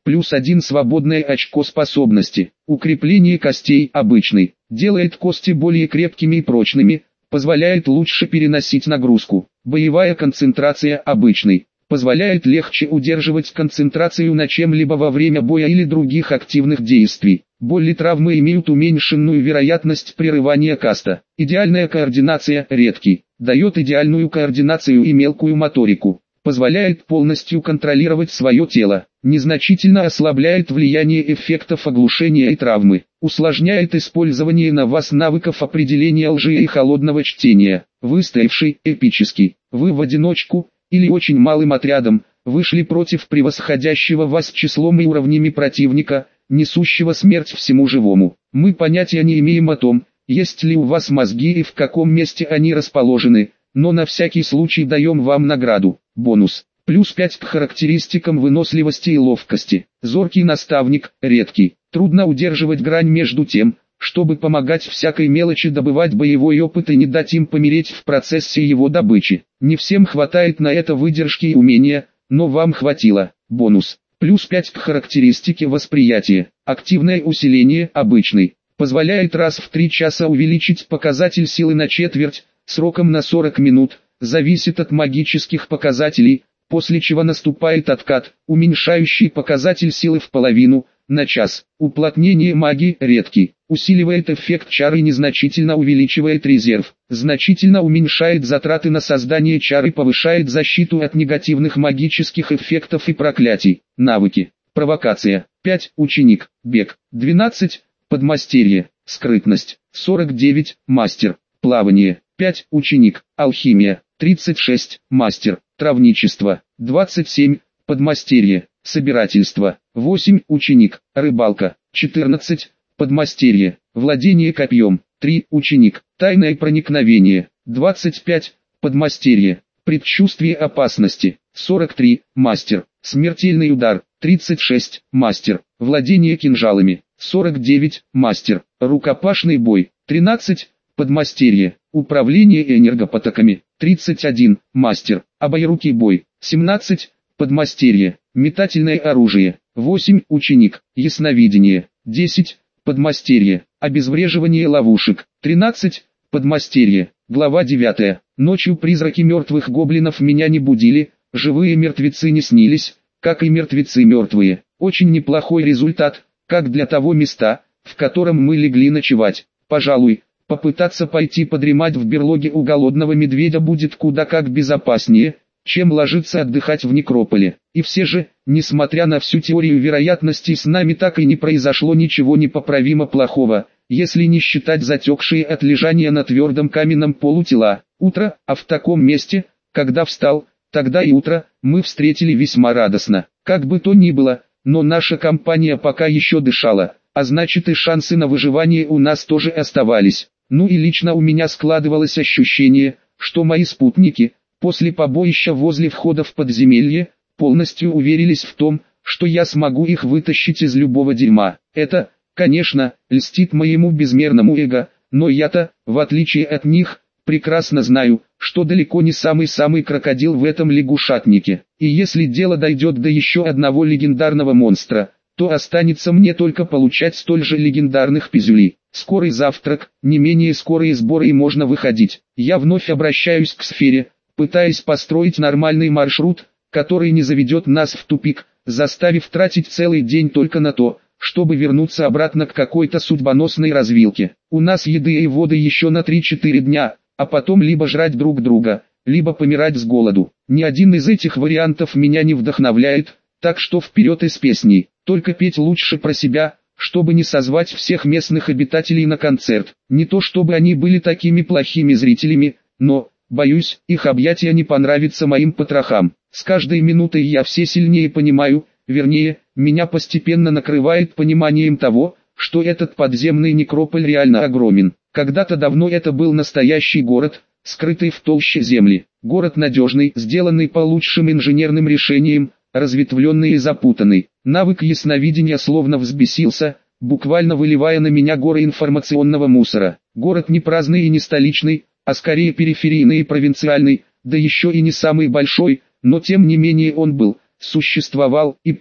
плюс один свободное очко способности. Укрепление костей обычный. Делает кости более крепкими и прочными, позволяет лучше переносить нагрузку. Боевая концентрация обычный. Позволяет легче удерживать концентрацию на чем-либо во время боя или других активных действий. Боли травмы имеют уменьшенную вероятность прерывания каста. Идеальная координация редкий. Дает идеальную координацию и мелкую моторику. Позволяет полностью контролировать свое тело. Незначительно ослабляет влияние эффектов оглушения и травмы. Усложняет использование на вас навыков определения лжи и холодного чтения. Выстоявший, эпический. Вы в одиночку или очень малым отрядом вышли против превосходящего вас числом и уровнями противника, несущего смерть всему живому. Мы понятия не имеем о том, есть ли у вас мозги и в каком месте они расположены, но на всякий случай даем вам награду. Бонус. Плюс пять к характеристикам выносливости и ловкости. Зоркий наставник, редкий. Трудно удерживать грань между тем, чтобы помогать всякой мелочи добывать боевой опыт и не дать им помереть в процессе его добычи. Не всем хватает на это выдержки и умения, но вам хватило. Бонус. Плюс пять к характеристике восприятия. Активное усиление обычный. Позволяет раз в три часа увеличить показатель силы на четверть, сроком на сорок минут, зависит от магических показателей, после чего наступает откат, уменьшающий показатель силы в половину, на час. Уплотнение магии редкий. Усиливает эффект чары и незначительно увеличивает резерв. Значительно уменьшает затраты на создание чары и повышает защиту от негативных магических эффектов и проклятий. Навыки. Провокация. пять. Ученик. Бег. двенадцать. Подмастерье. Скрытность. сорок девять. Мастер. Плавание. пять. Ученик. Алхимия. тридцать шесть. Мастер. Травничество. двадцать семь. Подмастерье. Собирательство. восемь. Ученик. Рыбалка. четырнадцать. Подмастерье. Владение копьем. три. Ученик. Тайное проникновение. двадцать пять. Подмастерье. Предчувствие опасности. сорок три. Мастер. Смертельный удар. тридцать шесть. Мастер. Владение кинжалами. сорок девять. Мастер. Рукопашный бой. тринадцать. Подмастерье. Управление энергопотоками. тридцать один. Мастер. Обоерукий бой. семнадцать. Подмастерье. Метательное оружие. восемь. Ученик. Ясновидение. десять. Подмастерье. Обезвреживание ловушек. тринадцать. Подмастерье. Глава девятая. Ночью призраки мертвых гоблинов меня не будили, живые мертвецы не снились, как и мертвецы мертвые. Очень неплохой результат, как для того места, в котором мы легли ночевать. Пожалуй, попытаться пойти подремать в берлоге у голодного медведя будет куда как безопаснее, чем ложиться отдыхать в некрополе. И все же, несмотря на всю теорию вероятности, с нами так и не произошло ничего непоправимо плохого, если не считать затекшие от лежания на твердом каменном полу тела. Утро, а в таком месте, когда встал, тогда и утро, мы встретили весьма радостно. Как бы то ни было, но наша компания пока еще дышала, а значит и шансы на выживание у нас тоже оставались. Ну и лично у меня складывалось ощущение, что мои спутники, после побоища возле входа в подземелье, полностью уверились в том, что я смогу их вытащить из любого дерьма. Это, конечно, льстит моему безмерному эго, но я-то, в отличие от них, прекрасно знаю, что далеко не самый-самый крокодил в этом лягушатнике. И если дело дойдет до еще одного легендарного монстра, то останется мне только получать столь же легендарных пизюлей. Скорый завтрак, не менее скорые сборы и можно выходить. Я вновь обращаюсь к сфере, пытаясь построить нормальный маршрут, который не заведет нас в тупик, заставив тратить целый день только на то, чтобы вернуться обратно к какой-то судьбоносной развилке. У нас еды и воды еще на три-четыре дня, а потом либо жрать друг друга, либо помирать с голоду. Ни один из этих вариантов меня не вдохновляет, так что вперед из песней. Только петь лучше про себя, чтобы не созвать всех местных обитателей на концерт. Не то чтобы они были такими плохими зрителями, но, боюсь, их объятия не понравятся моим потрохам. С каждой минутой я все сильнее понимаю, вернее, меня постепенно накрывает пониманием того, что этот подземный некрополь реально огромен. Когда-то давно это был настоящий город, скрытый в толще земли. Город надежный, сделанный по лучшим инженерным решениям, разветвленный и запутанный. Навык ясновидения словно взбесился, буквально выливая на меня горы информационного мусора. Город не праздный и не столичный, а скорее периферийный и провинциальный, да еще и не самый большой, но тем не менее он был, существовал и пал.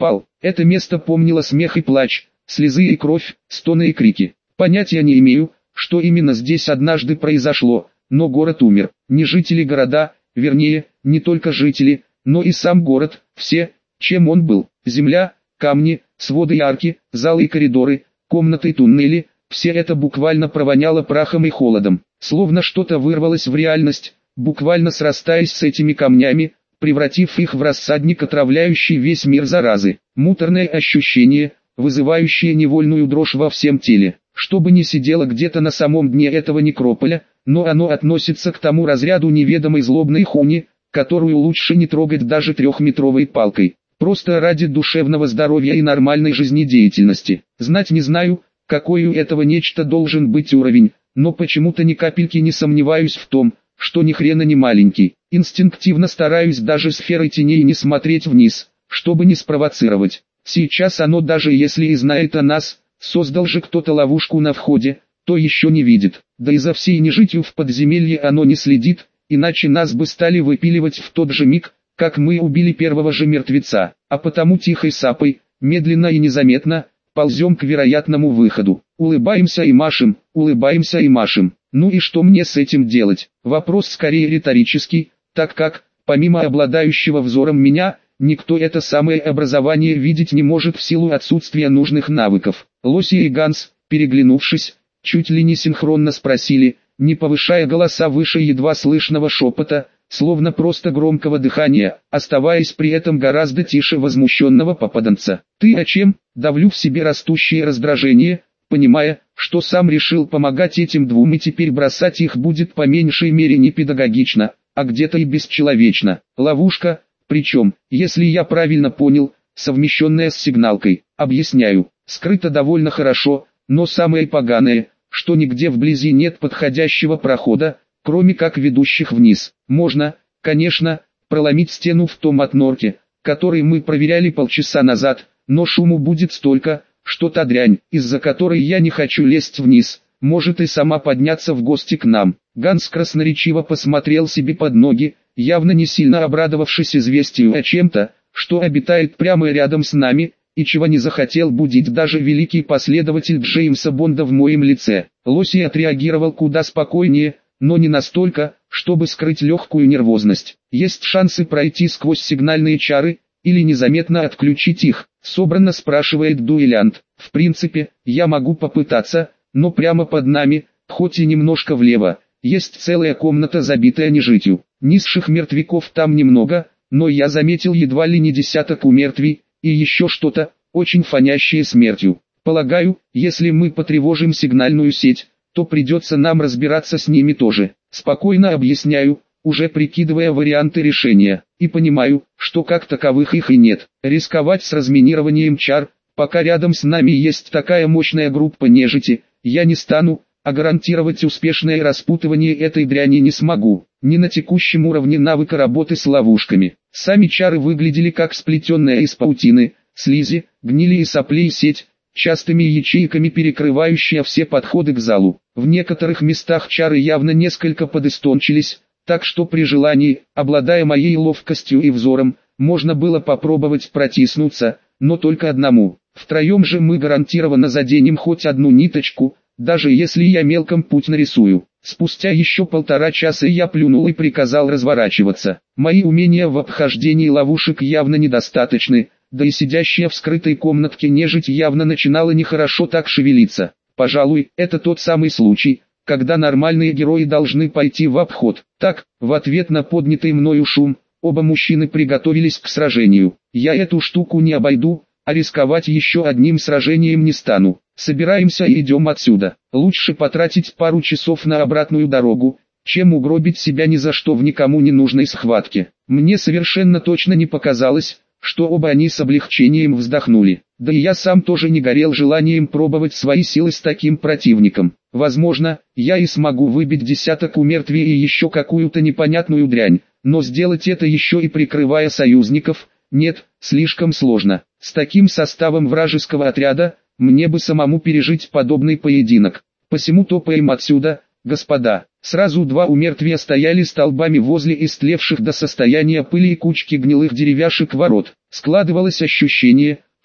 Это место помнило смех и плач, слезы и кровь, стоны и крики. Понятия не имею, что именно здесь однажды произошло, но город умер. Не жители города, вернее, не только жители, но и сам город, все, чем он был. Земля, камни, своды и арки, залы и коридоры, комнаты и туннели, все это буквально провоняло прахом и холодом. Словно что-то вырвалось в реальность, буквально срастаясь с этими камнями, превратив их в рассадник, отравляющий весь мир заразы. Муторное ощущение, вызывающее невольную дрожь во всем теле. Что бы ни сидело где-то на самом дне этого некрополя, но оно относится к тому разряду неведомой злобной хуни, которую лучше не трогать даже трехметровой палкой. Просто ради душевного здоровья и нормальной жизнедеятельности. Знать не знаю, какой у этого нечто должен быть уровень, но почему-то ни капельки не сомневаюсь в том, что ни хрена не маленький. Инстинктивно стараюсь даже сферой теней не смотреть вниз, чтобы не спровоцировать. Сейчас оно, даже если и знает о нас, создал же кто-то ловушку на входе, то еще не видит. Да и за всей нежитью в подземелье оно не следит, иначе нас бы стали выпиливать в тот же миг, как мы убили первого же мертвеца. А потому тихой сапой, медленно и незаметно, ползем к вероятному выходу. Улыбаемся и машем, улыбаемся и машем. Ну и что мне с этим делать? Вопрос скорее риторический, так как, помимо обладающего взором меня, никто это самое образование видеть не может в силу отсутствия нужных навыков. Лоси и Ганс, переглянувшись, чуть ли не синхронно спросили, не повышая голоса выше едва слышного шепота, словно просто громкого дыхания, оставаясь при этом гораздо тише возмущенного попаданца. «Ты о чем?» Давлю в себе растущее раздражение, понимая, что сам решил помогать этим двум и теперь бросать их будет по меньшей мере не педагогично, а где-то и бесчеловечно. Ловушка, причем, если я правильно понял, совмещенная с сигналкой. Объясняю, скрыто довольно хорошо, но самое поганое, что нигде вблизи нет подходящего прохода, кроме как ведущих вниз. Можно, конечно, проломить стену в том отнорке, который мы проверяли полчаса назад, но шуму будет столько, что та дрянь, из-за которой я не хочу лезть вниз, может и сама подняться в гости к нам. Ганс красноречиво посмотрел себе под ноги, явно не сильно обрадовавшись известию о чем-то, что обитает прямо рядом с нами, и чего не захотел будить даже великий последователь Джеймса Бонда в моем лице. Лоси отреагировал куда спокойнее, но не настолько, чтобы скрыть легкую нервозность. Есть шансы пройти сквозь сигнальные чары, или незаметно отключить их, собранно спрашивает дуэлянт. В принципе, я могу попытаться, но прямо под нами, хоть и немножко влево, есть целая комната, забитая нежитью. Низших мертвяков там немного, но я заметил едва ли не десяток умертвий, и еще что-то, очень фонящее смертью. Полагаю, если мы потревожим сигнальную сеть, то придется нам разбираться с ними тоже. Спокойно объясняю, уже прикидывая варианты решения, и понимаю, что как таковых их и нет. Рисковать с разминированием чар, пока рядом с нами есть такая мощная группа нежити, я не стану, а гарантировать успешное распутывание этой дряни не смогу, не на текущем уровне навыка работы с ловушками. Сами чары выглядели как сплетенная из паутины, слизи, гнили и соплей сеть, частыми ячейками перекрывающая все подходы к залу. В некоторых местах чары явно несколько подистончились, так что при желании, обладая моей ловкостью и взором, можно было попробовать протиснуться, но только одному. Втроем же мы гарантированно заденем хоть одну ниточку, даже если я мелком путь нарисую. Спустя еще полтора часа я плюнул и приказал разворачиваться. Мои умения в обхождении ловушек явно недостаточны, да и сидящая в скрытой комнатке нежить явно начинала нехорошо так шевелиться. Пожалуй, это тот самый случай, когда нормальные герои должны пойти в обход. Так, в ответ на поднятый мною шум, оба мужчины приготовились к сражению. Я эту штуку не обойду, а рисковать еще одним сражением не стану. Собираемся и идем отсюда. Лучше потратить пару часов на обратную дорогу, чем угробить себя ни за что в никому не нужной схватке. Мне совершенно точно не показалось, что оба они с облегчением вздохнули. Да и я сам тоже не горел желанием пробовать свои силы с таким противником. Возможно, я и смогу выбить десяток умертвий и еще какую-то непонятную дрянь, но сделать это еще и прикрывая союзников, нет, слишком сложно. С таким составом вражеского отряда, мне бы самому пережить подобный поединок. Посему топаем отсюда, господа. Сразу два умертвия стояли столбами возле истлевших до состояния пыли и кучки гнилых деревяшек ворот. Складывалось ощущение,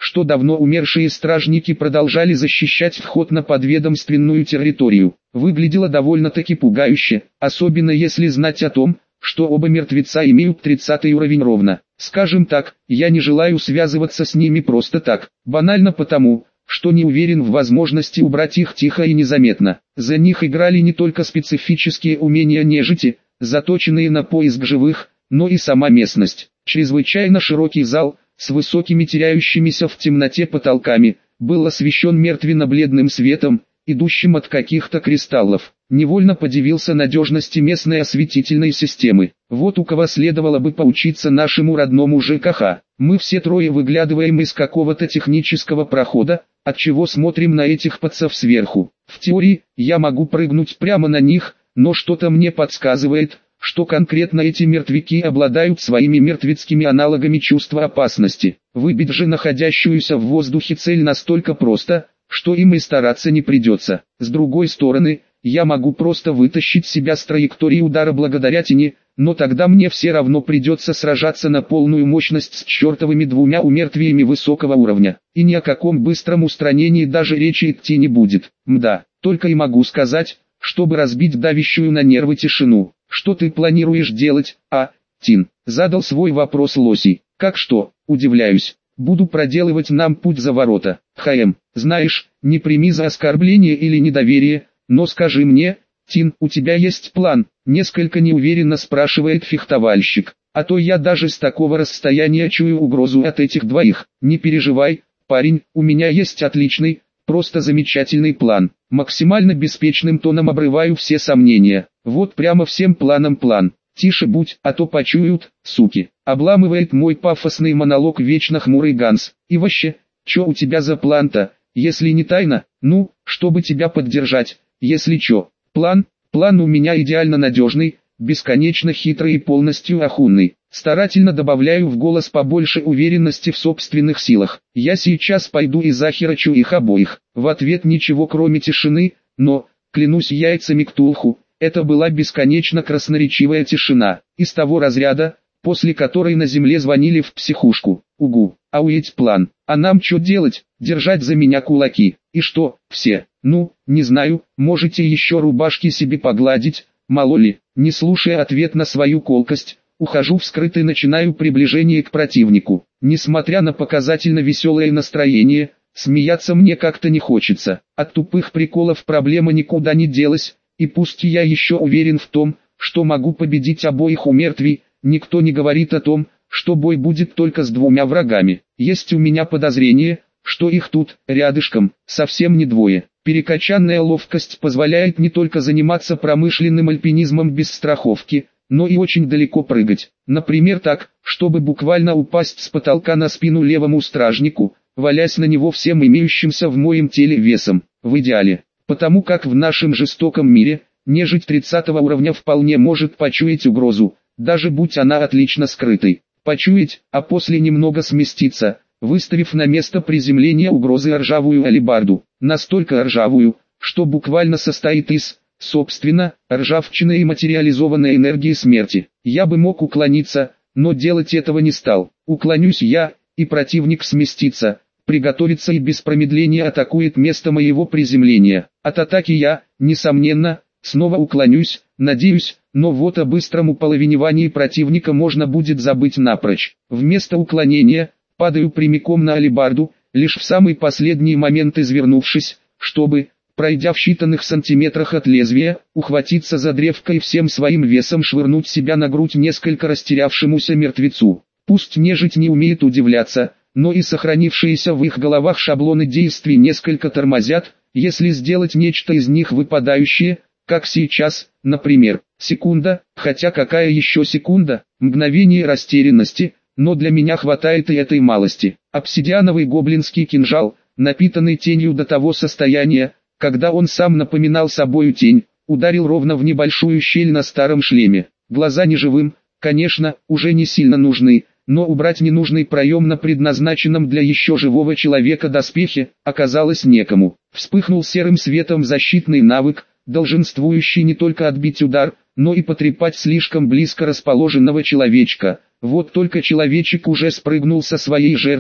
что давно умершие стражники продолжали защищать вход на подведомственную территорию. Выглядело довольно-таки пугающе, особенно если знать о том, что оба мертвеца имеют тридцатый уровень ровно. Скажем так, я не желаю связываться с ними просто так, банально потому, что не уверен в возможности убрать их тихо и незаметно. За них играли не только специфические умения нежити, заточенные на поиск живых, но и сама местность. Чрезвычайно широкий зал, с высокими теряющимися в темноте потолками, был освещен мертвенно-бледным светом, идущим от каких-то кристаллов. Невольно подивился надежности местной осветительной системы. Вот у кого следовало бы поучиться нашему родному ЖКХ. Мы все трое выглядываем из какого-то технического прохода, отчего смотрим на этих пацов сверху. В теории, я могу прыгнуть прямо на них, но что-то мне подсказывает, что конкретно эти мертвяки обладают своими мертвецкими аналогами чувства опасности. Выбить же находящуюся в воздухе цель настолько просто, что им и стараться не придется. С другой стороны, я могу просто вытащить себя с траектории удара благодаря тени, но тогда мне все равно придется сражаться на полную мощность с чертовыми двумя умертвиями высокого уровня. И ни о каком быстром устранении даже речи идти не будет. Мда, только и могу сказать, чтобы разбить давящую на нервы тишину. Что ты планируешь делать, а, Тин? Задал свой вопрос Лоси. Как что, удивляюсь. Буду проделывать нам путь за ворота. ХМ, знаешь, не прими за оскорбление или недоверие, но скажи мне, Тин, у тебя есть план? Несколько неуверенно спрашивает фехтовальщик. А то я даже с такого расстояния чую угрозу от этих двоих. Не переживай, парень, у меня есть отличный, просто замечательный план. Максимально беспечным тоном обрываю все сомнения. Вот прямо всем планом план. Тише будь, а то почуют, суки. Обламывает мой пафосный монолог вечно хмурый Ганс. И вообще, чё у тебя за план-то, если не тайна? Ну, чтобы тебя поддержать, если чё. План, план у меня идеально надежный, бесконечно хитрый и полностью охунный. Старательно добавляю в голос побольше уверенности в собственных силах. Я сейчас пойду и захерачу их обоих. В ответ ничего кроме тишины, но, клянусь яйцами Ктулху, это была бесконечно красноречивая тишина, из того разряда, после которой на земле звонили в психушку. Угу, ауеть план. А нам чё делать? Держать за меня кулаки. И что, все? Ну, не знаю, можете еще рубашки себе погладить, мало ли. Не слушая ответ на свою колкость, ухожу вскрыто и начинаю приближение к противнику. Несмотря на показательно веселое настроение, смеяться мне как-то не хочется. От тупых приколов проблема никуда не делась, и пусть я еще уверен в том, что могу победить обоих умертвий, никто не говорит о том, что бой будет только с двумя врагами. Есть у меня подозрение, что их тут, рядышком, совсем не двое. Перекачанная ловкость позволяет не только заниматься промышленным альпинизмом без страховки, но и очень далеко прыгать. Например так, чтобы буквально упасть с потолка на спину левому стражнику, валясь на него всем имеющимся в моем теле весом, в идеале. Потому как в нашем жестоком мире, нежить тридцатого уровня вполне может почуять угрозу, даже будь она отлично скрытой. Почуять, а после немного сместиться, выставив на место приземления угрозы ржавую алебарду. Настолько ржавую, что буквально состоит из, собственно, ржавчины и материализованной энергии смерти. Я бы мог уклониться, но делать этого не стал. Уклонюсь я, и противник сместится, приготовится и без промедления атакует место моего приземления. От атаки я, несомненно, снова уклонюсь, надеюсь, но вот о быстром уполовинивании противника можно будет забыть напрочь. Вместо уклонения, падаю прямиком на алебарду, лишь в самый последний момент извернувшись, чтобы, пройдя в считанных сантиметрах от лезвия, ухватиться за древко и всем своим весом швырнуть себя на грудь несколько растерявшемуся мертвецу. Пусть нежить не умеет удивляться, но и сохранившиеся в их головах шаблоны действий несколько тормозят, если сделать нечто из них выпадающее, как сейчас, например, секунда, хотя какая еще секунда, мгновение растерянности, но для меня хватает и этой малости. Обсидиановый гоблинский кинжал, напитанный тенью до того состояния, когда он сам напоминал собою тень, ударил ровно в небольшую щель на старом шлеме. Глаза неживым, конечно, уже не сильно нужны, но убрать ненужный проем на предназначенном для еще живого человека доспехе оказалось некому. Вспыхнул серым светом защитный навык, долженствующий не только отбить удар, но и потрепать слишком близко расположенного человечка. Вот только человечек уже спрыгнул со своей жертвы,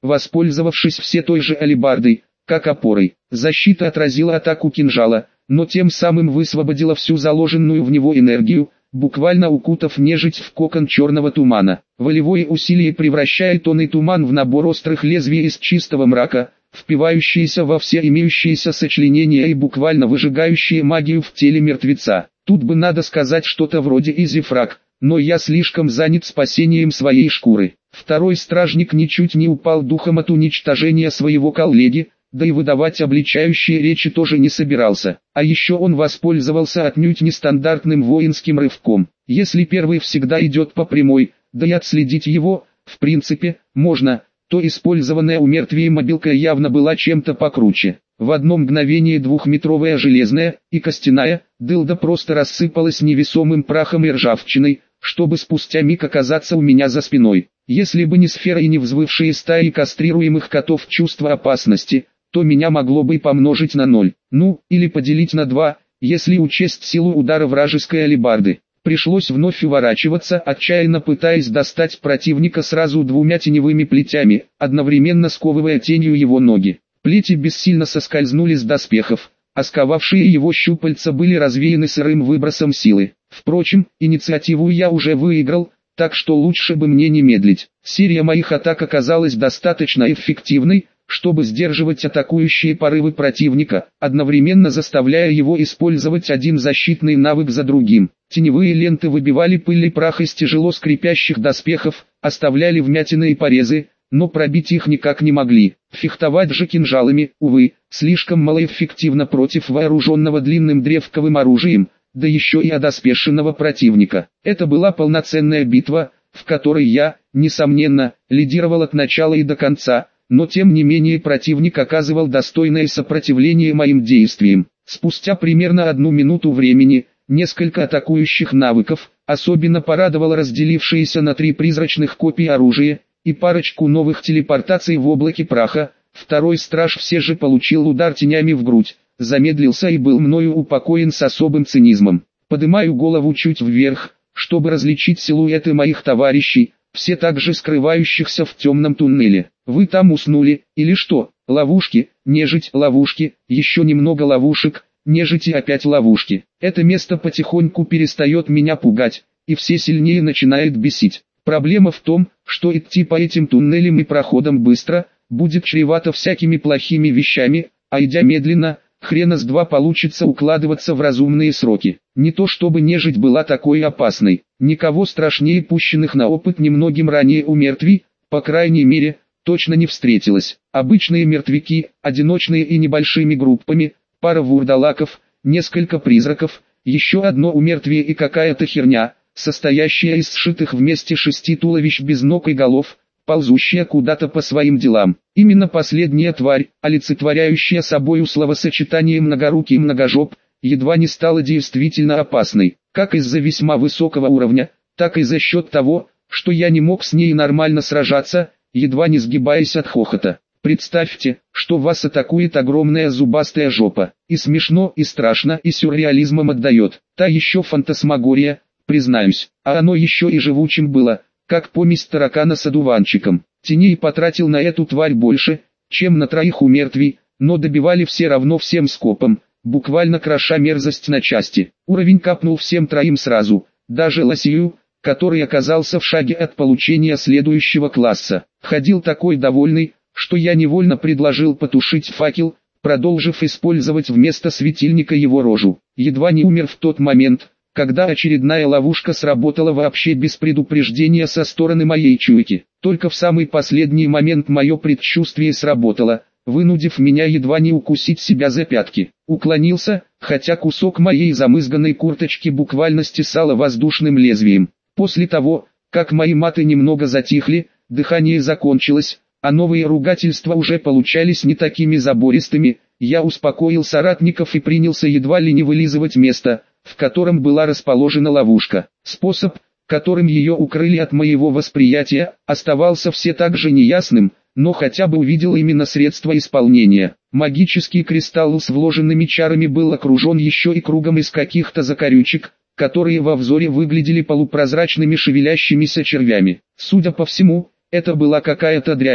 воспользовавшись все той же алебардой, как опорой. Защита отразила атаку кинжала, но тем самым высвободила всю заложенную в него энергию, буквально укутав нежить в кокон черного тумана. Волевое усилие превращает он и туман в набор острых лезвий из чистого мрака, впивающиеся во все имеющиеся сочленения и буквально выжигающие магию в теле мертвеца. Тут бы надо сказать что-то вроде «Изифраг», но я слишком занят спасением своей шкуры. Второй стражник ничуть не упал духом от уничтожения своего коллеги, да и выдавать обличающие речи тоже не собирался. А еще он воспользовался отнюдь нестандартным воинским рывком. Если первый всегда идет по прямой, да и отследить его, в принципе, можно, то использованная у мертвия мобилка явно была чем-то покруче. В одно мгновение двухметровая железная и костяная дылда просто рассыпалась невесомым прахом и ржавчиной, чтобы спустя миг оказаться у меня за спиной. Если бы не сфера и не взвывшие стаи кастрируемых котов чувство опасности, то меня могло бы помножить на ноль, ну, или поделить на два, если учесть силу удара вражеской алебарды. Пришлось вновь уворачиваться, отчаянно пытаясь достать противника сразу двумя теневыми плетями, одновременно сковывая тенью его ноги. Плети бессильно соскользнули с доспехов, а сковавшие его щупальца были развеяны сырым выбросом силы. Впрочем, инициативу я уже выиграл, так что лучше бы мне не медлить. Серия моих атак оказалась достаточно эффективной, чтобы сдерживать атакующие порывы противника, одновременно заставляя его использовать один защитный навык за другим. Теневые ленты выбивали пыль и прах из тяжело скрипящих доспехов, оставляли вмятины и порезы, но пробить их никак не могли. Фехтовать же кинжалами, увы, слишком малоэффективно против вооруженного длинным древковым оружием, да еще и одоспешенного противника. Это была полноценная битва, в которой я, несомненно, лидировал от начала и до конца, но тем не менее противник оказывал достойное сопротивление моим действиям. Спустя примерно одну минуту времени, несколько атакующих навыков, особенно порадовало разделившиеся на три призрачных копии оружия, и парочку новых телепортаций в облаке праха. Второй страж все же получил удар тенями в грудь, замедлился и был мною упокоен с особым цинизмом. Поднимаю голову чуть вверх, чтобы различить силуэты моих товарищей, все также скрывающихся в темном туннеле. Вы там уснули, или что? Ловушки, нежить, ловушки, еще немного ловушек, нежить и опять ловушки. Это место потихоньку перестает меня пугать, и все сильнее начинает бесить. Проблема в том, что идти по этим туннелям и проходам быстро, будет чревато всякими плохими вещами, а идя медленно, хрена с два получится укладываться в разумные сроки. Не то чтобы нежить была такой опасной, никого страшнее пущенных на опыт немногим ранее у мертвей, по крайней мере, точно не встретилось. Обычные мертвяки, одиночные и небольшими группами, пара вурдалаков, несколько призраков, еще одно умертвие и какая-то херня, состоящая из сшитых вместе шести туловищ без ног и голов, ползущая куда-то по своим делам. Именно последняя тварь, олицетворяющая собою словосочетание многорукий и многожоп, едва не стала действительно опасной, как из-за весьма высокого уровня, так и за счет того, что я не мог с ней нормально сражаться, едва не сгибаясь от хохота. Представьте, что вас атакует огромная зубастая жопа. И смешно, и страшно, и сюрреализмом отдает. Та еще фантасмагория, признаюсь, а оно еще и живучим было, как помесь таракана с одуванчиком. Теней потратил на эту тварь больше, чем на троих умертвий, но добивали все равно всем скопом, буквально кроша мерзость на части. Уровень капнул всем троим сразу, даже Лосию, который оказался в шаге от получения следующего класса. Ходил такой довольный, что я невольно предложил потушить факел, продолжив использовать вместо светильника его рожу. Едва не умер в тот момент, когда очередная ловушка сработала вообще без предупреждения со стороны моей чуйки. Только в самый последний момент мое предчувствие сработало, вынудив меня едва не укусить себя за пятки. Уклонился, хотя кусок моей замызганной курточки буквально стесало воздушным лезвием. После того, как мои маты немного затихли, дыхание закончилось, а новые ругательства уже получались не такими забористыми, я успокоил соратников и принялся едва ли не вылизывать место, в котором была расположена ловушка. Способ, которым ее укрыли от моего восприятия, оставался все так же неясным, но хотя бы увидел именно средства исполнения. Магический кристалл с вложенными чарами был окружен еще и кругом из каких-то закорючек, которые во взоре выглядели полупрозрачными шевелящимися червями. Судя по всему, это была какая-то дрянь,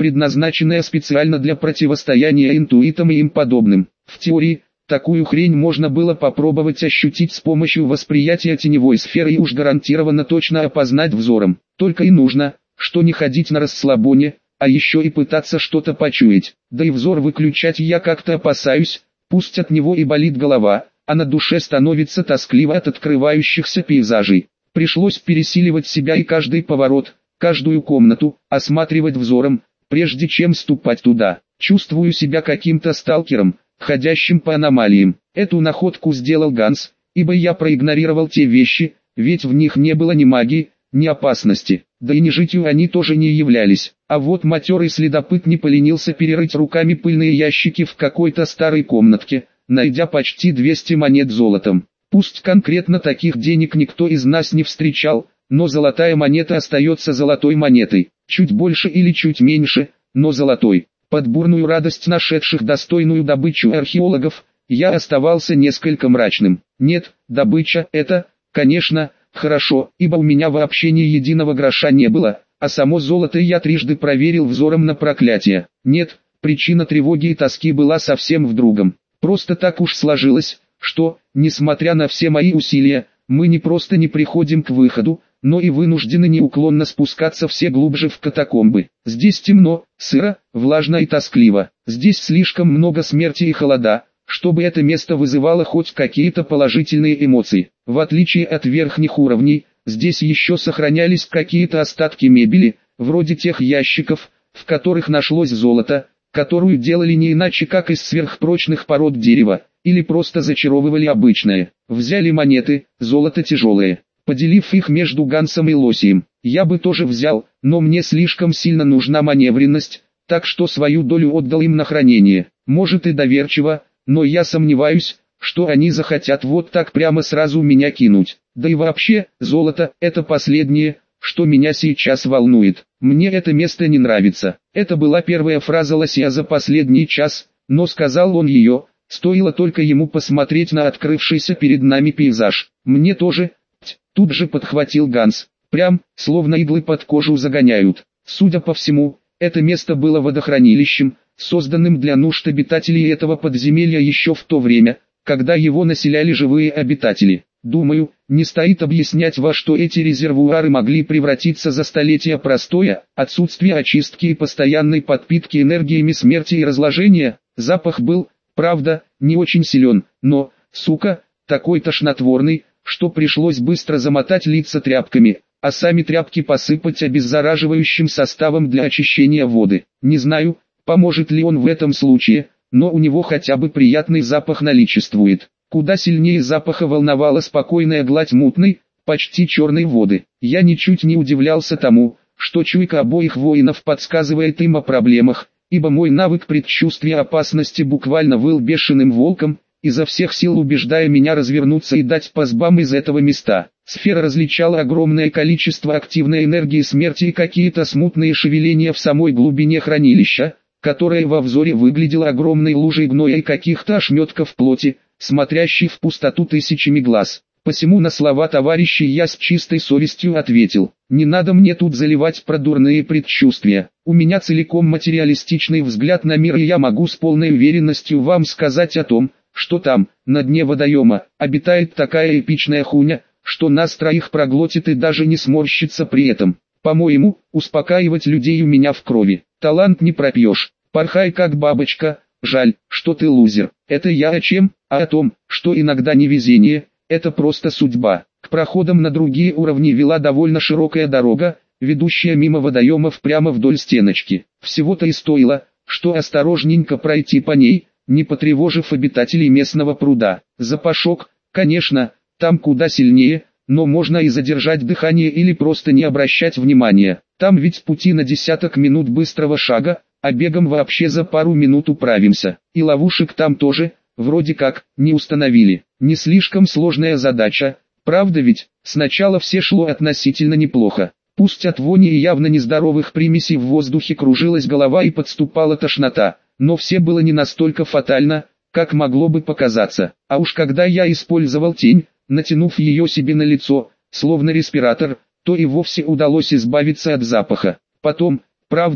предназначенная специально для противостояния интуитам и им подобным. В теории, такую хрень можно было попробовать ощутить с помощью восприятия теневой сферы и уж гарантированно точно опознать взором. Только и нужно, что не ходить на расслабоне, а еще и пытаться что-то почуять. Да и взор выключать я как-то опасаюсь, пусть от него и болит голова, а на душе становится тоскливо от открывающихся пейзажей. Пришлось пересиливать себя и каждый поворот, каждую комнату, осматривать взором, прежде чем ступать туда. Чувствую себя каким-то сталкером, ходящим по аномалиям. Эту находку сделал Ганс, ибо я проигнорировал те вещи, ведь в них не было ни магии, ни опасности, да и нежитью они тоже не являлись. А вот матерый следопыт не поленился перерыть руками пыльные ящики в какой-то старой комнатке, найдя почти двести монет золотом. Пусть конкретно таких денег никто из нас не встречал, но золотая монета остается золотой монетой, чуть больше или чуть меньше, но золотой. Под бурную радость нашедших достойную добычу археологов, я оставался несколько мрачным. Нет, добыча – это, конечно, хорошо, ибо у меня вообще ни единого гроша не было, а само золото я трижды проверил взором на проклятие. Нет, причина тревоги и тоски была совсем в другом. Просто так уж сложилось, что, несмотря на все мои усилия, мы не просто не приходим к выходу, но и вынуждены неуклонно спускаться все глубже в катакомбы. Здесь темно, сыро, влажно и тоскливо. Здесь слишком много смерти и холода, чтобы это место вызывало хоть какие-то положительные эмоции. В отличие от верхних уровней, здесь еще сохранялись какие-то остатки мебели, вроде тех ящиков, в которых нашлось золото, которую делали не иначе как из сверхпрочных пород дерева, или просто зачаровывали обычное. Взяли монеты, золото тяжелое. Поделив их между Гансом и Лосием, я бы тоже взял, но мне слишком сильно нужна маневренность, так что свою долю отдал им на хранение. Может и доверчиво, но я сомневаюсь, что они захотят вот так прямо сразу меня кинуть. Да и вообще, золото – это последнее, что меня сейчас волнует. Мне это место не нравится. Это была первая фраза Лосия за последний час, но сказал он ее, стоило только ему посмотреть на открывшийся перед нами пейзаж. Мне тоже. Тут же подхватил Ганс. Прям, словно иглы под кожу загоняют. Судя по всему, это место было водохранилищем, созданным для нужд обитателей этого подземелья еще в то время, когда его населяли живые обитатели. Думаю, не стоит объяснять, во что эти резервуары могли превратиться за столетия простоя, отсутствие очистки и постоянной подпитки энергиями смерти и разложения. Запах был, правда, не очень силен, но, сука, такой тошнотворный, что пришлось быстро замотать лица тряпками, а сами тряпки посыпать обеззараживающим составом для очищения воды. Не знаю, поможет ли он в этом случае, но у него хотя бы приятный запах наличествует. Куда сильнее запаха волновала спокойная гладь мутной, почти черной воды. Я ничуть не удивлялся тому, что чуйка обоих воинов подсказывает им о проблемах, ибо мой навык предчувствия опасности буквально выл бешеным волком, изо всех сил убеждая меня развернуться и дать по зубам из этого места. Сфера различала огромное количество активной энергии смерти и какие-то смутные шевеления в самой глубине хранилища, которое во взоре выглядело огромной лужей гноя и каких-то ошметков плоти, смотрящей в пустоту тысячами глаз. Посему на слова товарищей я с чистой совестью ответил: не надо мне тут заливать про дурные предчувствия. У меня целиком материалистичный взгляд на мир, и я могу с полной уверенностью вам сказать о том, что там, на дне водоема, обитает такая эпичная хуйня, что нас троих проглотит и даже не сморщится при этом. По-моему, успокаивать людей у меня в крови. Талант не пропьешь. Порхай как бабочка. Жаль, что ты лузер. Это я о чем? А о том, что иногда невезение – это просто судьба. К проходам на другие уровни вела довольно широкая дорога, ведущая мимо водоемов прямо вдоль стеночки. Всего-то и стоило, что осторожненько пройти по ней, не потревожив обитателей местного пруда. Запашок, конечно, там куда сильнее, но можно и задержать дыхание или просто не обращать внимания. Там ведь пути на десяток минут быстрого шага, а бегом вообще за пару минут управимся. И ловушек там тоже, вроде как, не установили. Не слишком сложная задача, правда ведь? Сначала все шло относительно неплохо. Пусть от вони и явно нездоровых примесей в воздухе кружилась голова и подступала тошнота, но все было не настолько фатально, как могло бы показаться. А уж когда я использовал тень, натянув ее себе на лицо, словно респиратор, то и вовсе удалось избавиться от запаха. Потом, правда,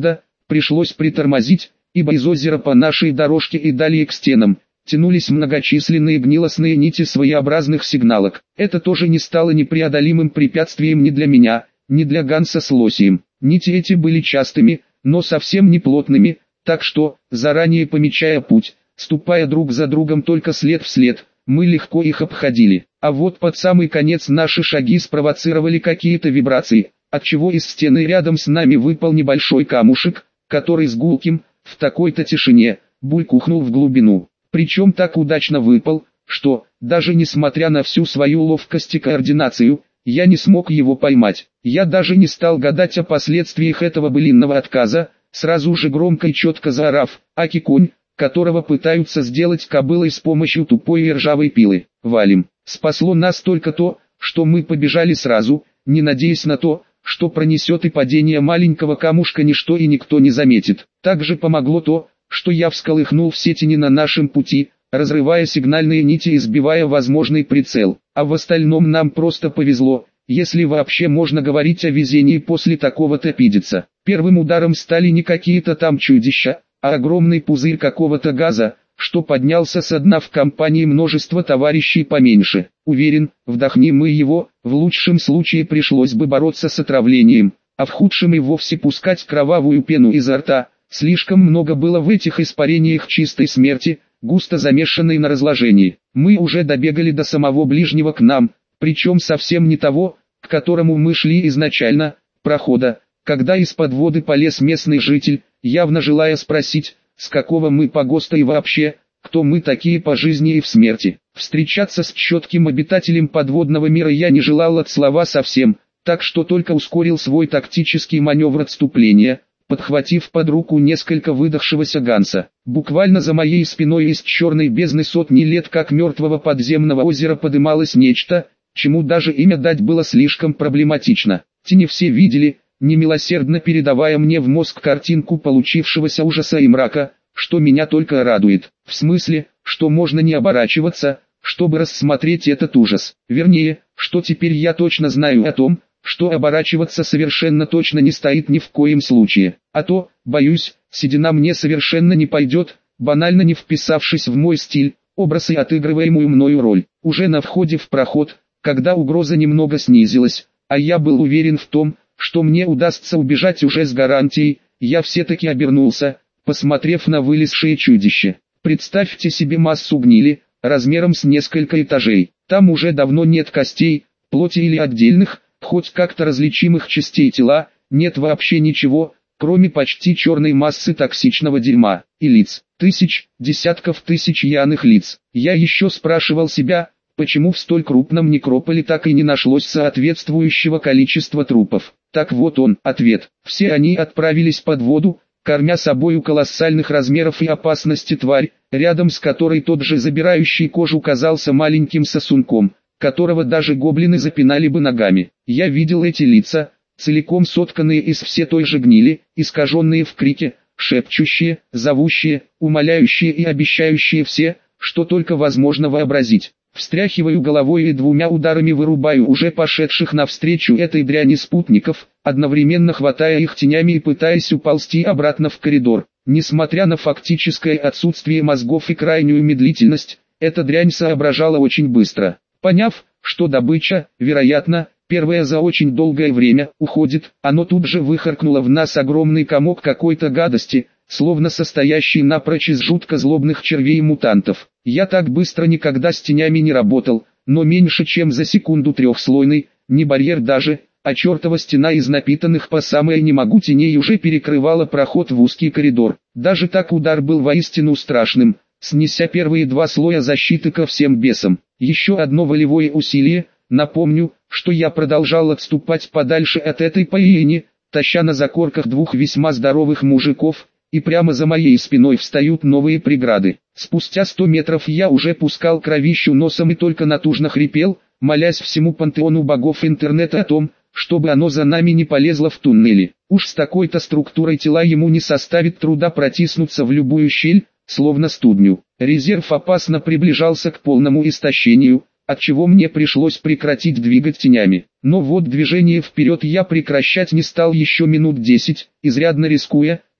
пришлось притормозить, ибо из озера по нашей дорожке и далее к стенам тянулись многочисленные гнилостные нити своеобразных сигналок. Это тоже не стало непреодолимым препятствием ни для меня, ни для Ганса с Лосием. Нити эти были частыми, но совсем не плотными, так что, заранее помечая путь, ступая друг за другом только след в след, мы легко их обходили. А вот под самый конец наши шаги спровоцировали какие-то вибрации, отчего из стены рядом с нами выпал небольшой камушек, который с гулким, в такой-то тишине, булькухнул в глубину. Причем так удачно выпал, что, даже несмотря на всю свою ловкость и координацию, я не смог его поймать. Я даже не стал гадать о последствиях этого былинного отказа, сразу же громко и четко заорав: «Аки конь, которого пытаются сделать кобылой с помощью тупой и ржавой пилы, валим!» Спасло нас только то, что мы побежали сразу, не надеясь на то, что пронесет и падение маленького камушка ничто и никто не заметит. Также помогло то, что я всколыхнул все тени на нашем пути, разрывая сигнальные нити и сбивая возможный прицел. А в остальном нам просто повезло, если вообще можно говорить о везении после такого-то пидица. Первым ударом стали не какие-то там чудища, а огромный пузырь какого-то газа, что поднялся со дна в компании множества товарищей поменьше. Уверен, вдохни мы его, в лучшем случае пришлось бы бороться с отравлением, а в худшем и вовсе пускать кровавую пену изо рта. Слишком много было в этих испарениях чистой смерти, густо замешанной на разложении. Мы уже добегали до самого ближнего к нам, причем совсем не того, к которому мы шли изначально, прохода, когда из-под воды полез местный житель, явно желая спросить, с какого мы погоста и вообще, кто мы такие по жизни и в смерти. Встречаться с четким обитателем подводного мира я не желал от слова совсем, так что только ускорил свой тактический маневр отступления, подхватив под руку несколько выдохшегося Ганса. Буквально за моей спиной из черной бездны сотни лет как мертвого подземного озера подымалось нечто, чему даже имя дать было слишком проблематично. Тени все видели, немилосердно передавая мне в мозг картинку получившегося ужаса и мрака, что меня только радует. В смысле, что можно не оборачиваться, чтобы рассмотреть этот ужас. Вернее, что теперь я точно знаю о том, что оборачиваться совершенно точно не стоит ни в коем случае. А то, боюсь, седина мне совершенно не пойдет, банально не вписавшись в мой стиль, образ и отыгрываемую мною роль. Уже на входе в проход, когда угроза немного снизилась, а я был уверен в том, что мне удастся убежать уже с гарантией, я все-таки обернулся, посмотрев на вылезшее чудище. Представьте себе массу гнили, размером с несколько этажей. Там уже давно нет костей, плоти или отдельных, хоть как-то различимых частей тела, нет вообще ничего, кроме почти черной массы токсичного дерьма, и лиц, тысяч, десятков тысяч яных лиц. Я еще спрашивал себя, почему в столь крупном некрополе так и не нашлось соответствующего количества трупов. Так вот он, ответ. Все они отправились под воду, кормя собою колоссальных размеров и опасности тварь, рядом с которой тот же забирающий кожу казался маленьким сосунком, которого даже гоблины запинали бы ногами. Я видел эти лица, целиком сотканные из все той же гнили, искаженные в крике, шепчущие, зовущие, умоляющие и обещающие все, что только возможно вообразить. Встряхиваю головой и двумя ударами вырубаю уже пошедших навстречу этой дряни спутников, одновременно хватая их тенями и пытаясь уползти обратно в коридор. Несмотря на фактическое отсутствие мозгов и крайнюю медлительность, эта дрянь соображала очень быстро. Поняв, что добыча, вероятно, первая за очень долгое время, уходит, оно тут же выхаркнуло в нас огромный комок какой-то гадости, словно состоящий напрочь из жутко злобных червей и мутантов. Я так быстро никогда с тенями не работал, но меньше чем за секунду трехслойный, не барьер даже, а чертова стена из напитанных по самое не могу теней уже перекрывала проход в узкий коридор. Даже так удар был воистину страшным, снеся первые два слоя защиты ко всем бесам. Еще одно волевое усилие, напомню, что я продолжал отступать подальше от этой поени, таща на закорках двух весьма здоровых мужиков, и прямо за моей спиной встают новые преграды. Спустя сто метров я уже пускал кровищу носом и только натужно хрипел, молясь всему пантеону богов интернета о том, чтобы оно за нами не полезло в туннели. Уж с такой-то структурой тела ему не составит труда протиснуться в любую щель, словно студню. Резерв опасно приближался к полному истощению, отчего мне пришлось прекратить двигать тенями. Но вот движение вперед я прекращать не стал еще минут десять, изрядно рискуя,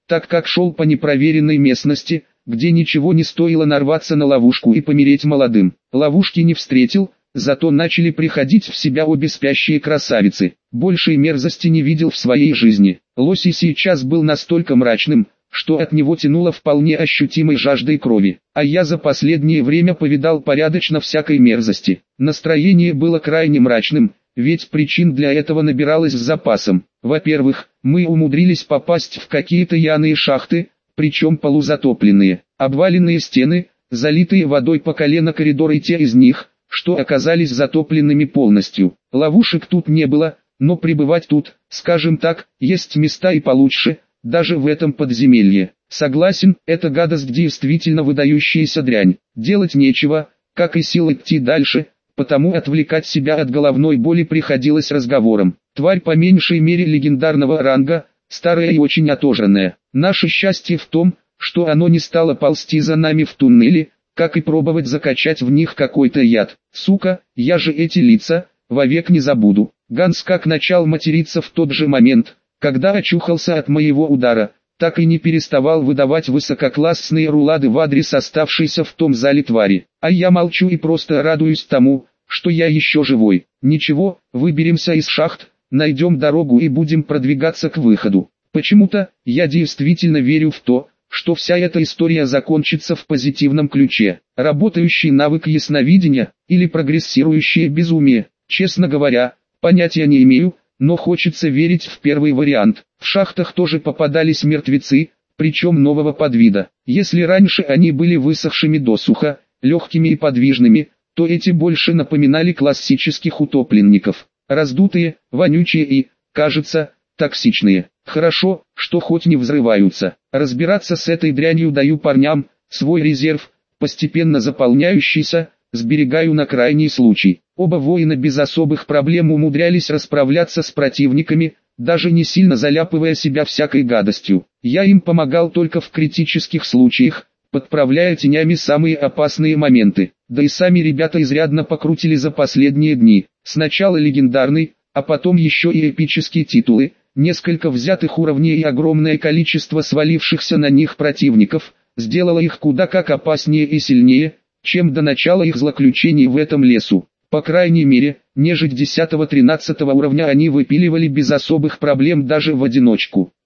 так как шел по непроверенной местности, где ничего не стоило нарваться на ловушку и помереть молодым. Ловушки не встретил, зато начали приходить в себя обе спящие красавицы. Большей мерзости не видел в своей жизни. Лось и сейчас был настолько мрачным, что от него тянуло вполне ощутимой жаждой крови. А я за последнее время повидал порядочно всякой мерзости. Настроение было крайне мрачным, ведь причин для этого набиралось с запасом. Во-первых, мы умудрились попасть в какие-то ямы и шахты, причем полузатопленные. Обваленные стены, залитые водой по колено коридоры, и те из них, что оказались затопленными полностью. Ловушек тут не было, но пребывать тут, скажем так, есть места и получше, даже в этом подземелье. Согласен, эта гадость действительно выдающаяся дрянь. Делать нечего, как и сил идти дальше, потому отвлекать себя от головной боли приходилось разговором. Тварь по меньшей мере легендарного ранга, старая и очень отожранная. Наше счастье в том, что оно не стало ползти за нами в туннеле, как и пробовать закачать в них какой-то яд. Сука, я же эти лица вовек не забуду. Ганс как начал материться в тот же момент, когда очухался от моего удара, так и не переставал выдавать высококлассные рулады в адрес оставшейся в том зале твари. А я молчу и просто радуюсь тому, что я еще живой. Ничего, выберемся из шахт, найдем дорогу и будем продвигаться к выходу. Почему-то, я действительно верю в то, что вся эта история закончится в позитивном ключе. Работающий навык ясновидения, или прогрессирующее безумие, честно говоря, понятия не имею, но хочется верить в первый вариант. В шахтах тоже попадались мертвецы, причем нового подвида. Если раньше они были высохшими досуха, легкими и подвижными, то эти больше напоминали классических утопленников. Раздутые, вонючие и, кажется, токсичные. Хорошо, что хоть не взрываются. Разбираться с этой дрянью даю парням, свой резерв, постепенно заполняющийся, сберегаю на крайний случай. Оба воина без особых проблем умудрялись расправляться с противниками, даже не сильно заляпывая себя всякой гадостью. Я им помогал только в критических случаях, подправляя тенями самые опасные моменты. Да и сами ребята изрядно покрутили за последние дни. Сначала легендарный, а потом еще и эпические титулы, несколько взятых уровней и огромное количество свалившихся на них противников, сделало их куда как опаснее и сильнее, чем до начала их злоключений в этом лесу. По крайней мере, нежить десятого-тринадцатого уровня они выпиливали без особых проблем даже в одиночку.